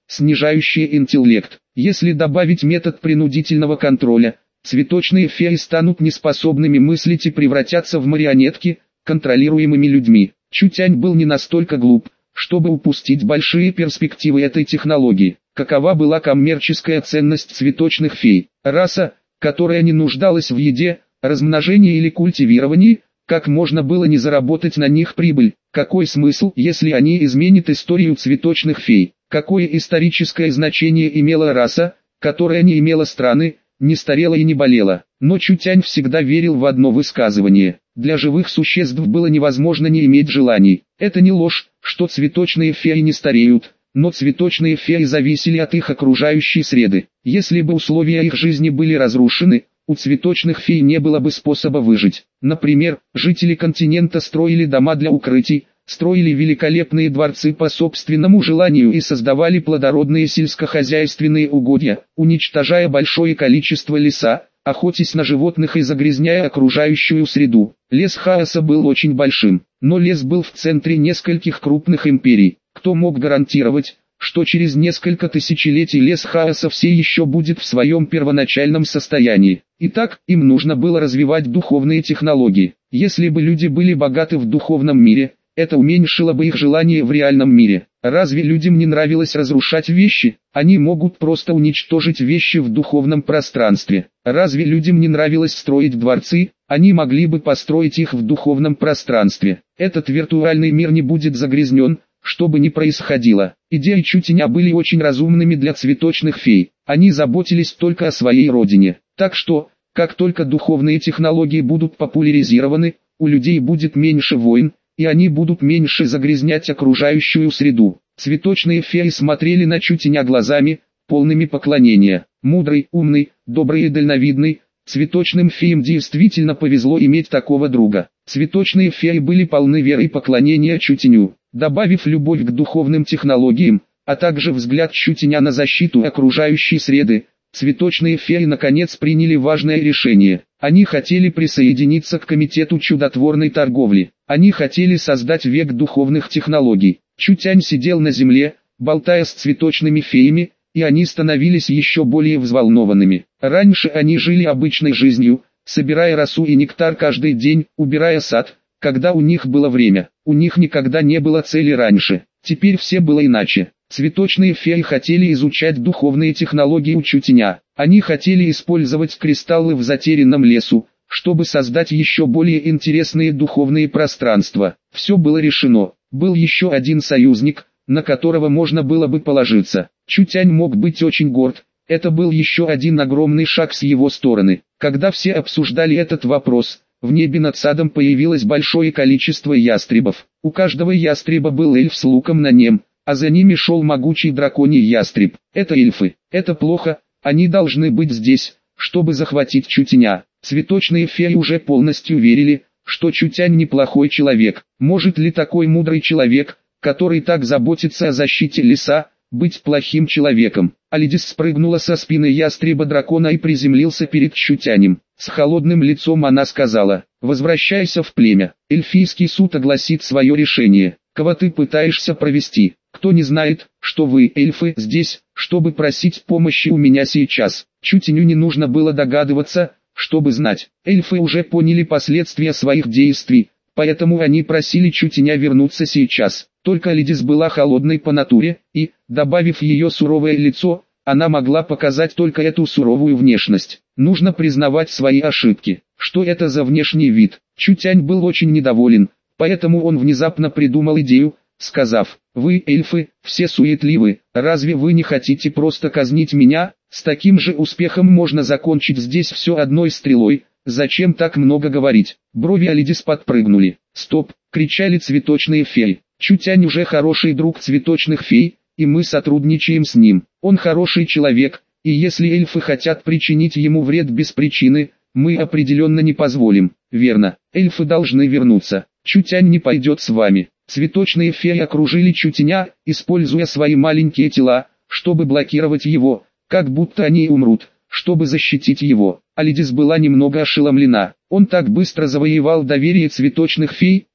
снижающие интеллект. Если добавить метод принудительного контроля, цветочные феи станут неспособными мыслить и превратятся в марионетки, контролируемыми людьми. Чутянь был не настолько глуп, чтобы упустить большие перспективы этой технологии. Какова была коммерческая ценность цветочных фей? Раса, которая не нуждалась в еде, размножении или культивировании, как можно было не заработать на них прибыль? Какой смысл, если они изменят историю цветочных фей? Какое историческое значение имела раса, которая не имела страны, не старела и не болела? Но Чутянь всегда верил в одно высказывание: для живых существ было невозможно не иметь желаний. Это не ложь, что цветочные феи не стареют, но цветочные феи зависели от их окружающей среды. Если бы условия их жизни были разрушены, у цветочных фей не было бы способа выжить. Например, жители континента строили дома для укрытий, строили великолепные дворцы по собственному желанию и создавали плодородные сельскохозяйственные угодья, уничтожая большое количество леса, охотясь на животных и загрязняя окружающую среду. Лес хаоса был очень большим, но лес был в центре нескольких крупных империй. Кто мог гарантировать, что через несколько тысячелетий лес хаоса все еще будет в своем первоначальном состоянии? Итак, им нужно было развивать духовные технологии. Если бы люди были богаты в духовном мире, это уменьшило бы их желание в реальном мире. Разве людям не нравилось разрушать вещи? Они могут просто уничтожить вещи в духовном пространстве. Разве людям не нравилось строить дворцы? Они могли бы построить их в духовном пространстве. Этот виртуальный мир не будет загрязнен, что бы ни происходило. Идеи Чутяня были очень разумными для цветочных фей. Они заботились только о своей родине. Так что, как только духовные технологии будут популяризированы, у людей будет меньше войн, и они будут меньше загрязнять окружающую среду. Цветочные феи смотрели на Чутяня глазами, полными поклонения. Мудрый, умный, добрый и дальновидный, цветочным феям действительно повезло иметь такого друга. Цветочные феи были полны веры и поклонения Чутяню. Добавив любовь к духовным технологиям, а также взгляд Чутяня на защиту окружающей среды, цветочные феи наконец приняли важное решение. Они хотели присоединиться к комитету чудотворной торговли. Они хотели создать век духовных технологий. Чутянь сидел на земле, болтая с цветочными феями, и они становились еще более взволнованными. Раньше они жили обычной жизнью, собирая росу и нектар каждый день, убирая сад, когда у них было время. У них никогда не было цели раньше. Теперь все было иначе. Цветочные феи хотели изучать духовные технологии у Чутяня. Они хотели использовать кристаллы в затерянном лесу, чтобы создать еще более интересные духовные пространства. Все было решено. Был еще один союзник, на которого можно было бы положиться. Чутянь мог быть очень горд. Это был еще один огромный шаг с его стороны. Когда все обсуждали этот вопрос, в небе над садом появилось большое количество ястребов. У каждого ястреба был эльф с луком на нем, а за ними шел могучий драконий ястреб. Это эльфы. Это плохо, они должны быть здесь, чтобы захватить Чутяня. Цветочные феи уже полностью верили, что Чутянь неплохой человек. Может ли такой мудрый человек, который так заботится о защите леса, быть плохим человеком? Алидис спрыгнула со спины ястреба-дракона и приземлился перед Чутянем. С холодным лицом она сказала: «Возвращайся в племя. Эльфийский суд огласит свое решение. Кого ты пытаешься провести? Кто не знает, что вы, эльфы, здесь, чтобы просить помощи у меня сейчас?» Чутяню не нужно было догадываться, чтобы знать. Эльфы уже поняли последствия своих действий, поэтому они просили Чутяня вернуться сейчас. Только Алидис была холодной по натуре, и, добавив ее суровое лицо, она могла показать только эту суровую внешность. Нужно признавать свои ошибки. Что это за внешний вид? Чутянь был очень недоволен, поэтому он внезапно придумал идею, сказав: «Вы, эльфы, все суетливы, разве вы не хотите просто казнить меня? С таким же успехом можно закончить здесь все одной стрелой, зачем так много говорить?» Брови Алидис подпрыгнули. «Стоп!» — кричали цветочные феи. «Чутянь уже хороший друг цветочных фей, и мы сотрудничаем с ним. Он хороший человек, и если эльфы хотят причинить ему вред без причины, мы определенно не позволим». «Верно, эльфы должны вернуться. Чутянь не пойдет с вами». Цветочные феи окружили Чутяня, используя свои маленькие тела, чтобы блокировать его, как будто они умрут, чтобы защитить его. Алидис была немного ошеломлена. Он так быстро завоевал доверие цветочных фей,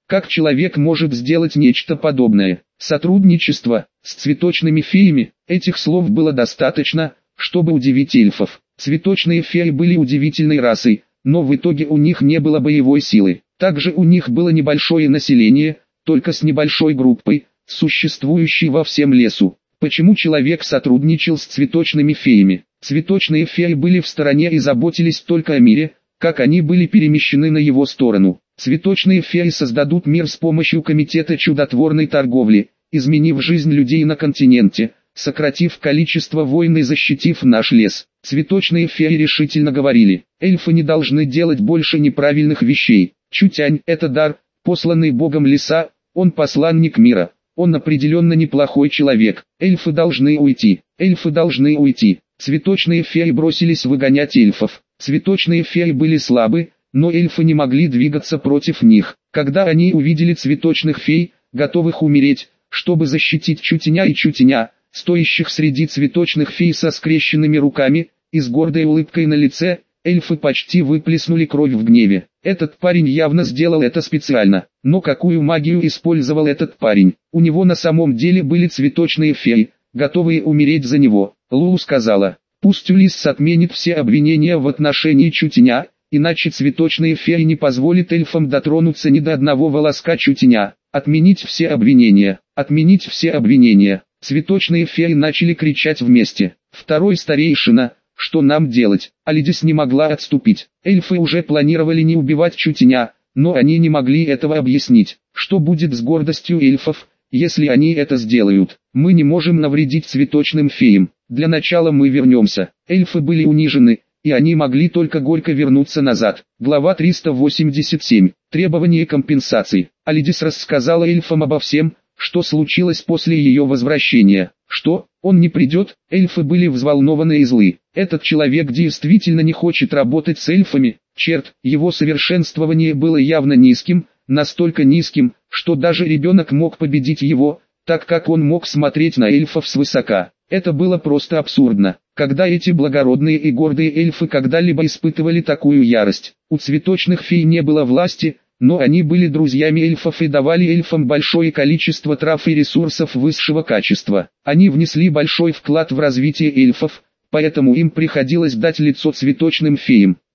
Как человек может сделать нечто подобное? Сотрудничество с цветочными феями. Этих слов было достаточно, чтобы удивить эльфов. Цветочные феи были удивительной расой, но в итоге у них не было боевой силы. Также у них было небольшое население, только с небольшой группой, существующей во всем лесу. Почему человек сотрудничал с цветочными феями? Цветочные феи были в стороне и заботились только о мире, как они были перемещены на его сторону. Цветочные феи создадут мир с помощью комитета чудотворной торговли, изменив жизнь людей на континенте, сократив количество войн и защитив наш лес. Цветочные феи решительно говорили: эльфы не должны делать больше неправильных вещей. Чутянь – это дар, посланный богом леса, он посланник мира, он определенно неплохой человек. Эльфы должны уйти, эльфы должны уйти. Цветочные феи бросились выгонять эльфов. Цветочные феи были слабы, но эльфы не могли двигаться против них. Когда они увидели цветочных фей, готовых умереть, чтобы защитить Чутяня и Чутяня, стоящих среди цветочных фей со скрещенными руками и с гордой улыбкой на лице, эльфы почти выплеснули кровь в гневе. Этот парень явно сделал это специально. Но какую магию использовал этот парень? У него на самом деле были цветочные феи, готовые умереть за него. Лулу сказала: пусть Улисс отменит все обвинения в отношении Чутяня, иначе цветочные феи не позволят эльфам дотронуться ни до одного волоска Чутяня. Отменить все обвинения, отменить все обвинения. Цветочные феи начали кричать вместе. Второй старейшина: что нам делать? Алидис не могла отступить. Эльфы уже планировали не убивать Чутяня, но они не могли этого объяснить. Что будет с гордостью эльфов, если они это сделают? Мы не можем навредить цветочным феям. Для начала мы вернемся. Эльфы были унижены, и они могли только горько вернуться назад. Глава 387. Требование компенсации. Алидис рассказала эльфам обо всем, что случилось после ее возвращения. Что, он не придет? Эльфы были взволнованы и злы. Этот человек действительно не хочет работать с эльфами. Черт, его совершенствование было явно низким, настолько низким, что даже ребенок мог победить его, так как он мог смотреть на эльфов свысока. Это было просто абсурдно. Когда эти благородные и гордые эльфы когда-либо испытывали такую ярость? У цветочных фей не было власти, но они были друзьями эльфов и давали эльфам большое количество трав и ресурсов высшего качества. Они внесли большой вклад в развитие эльфов, поэтому им приходилось дать лицо цветочным феям.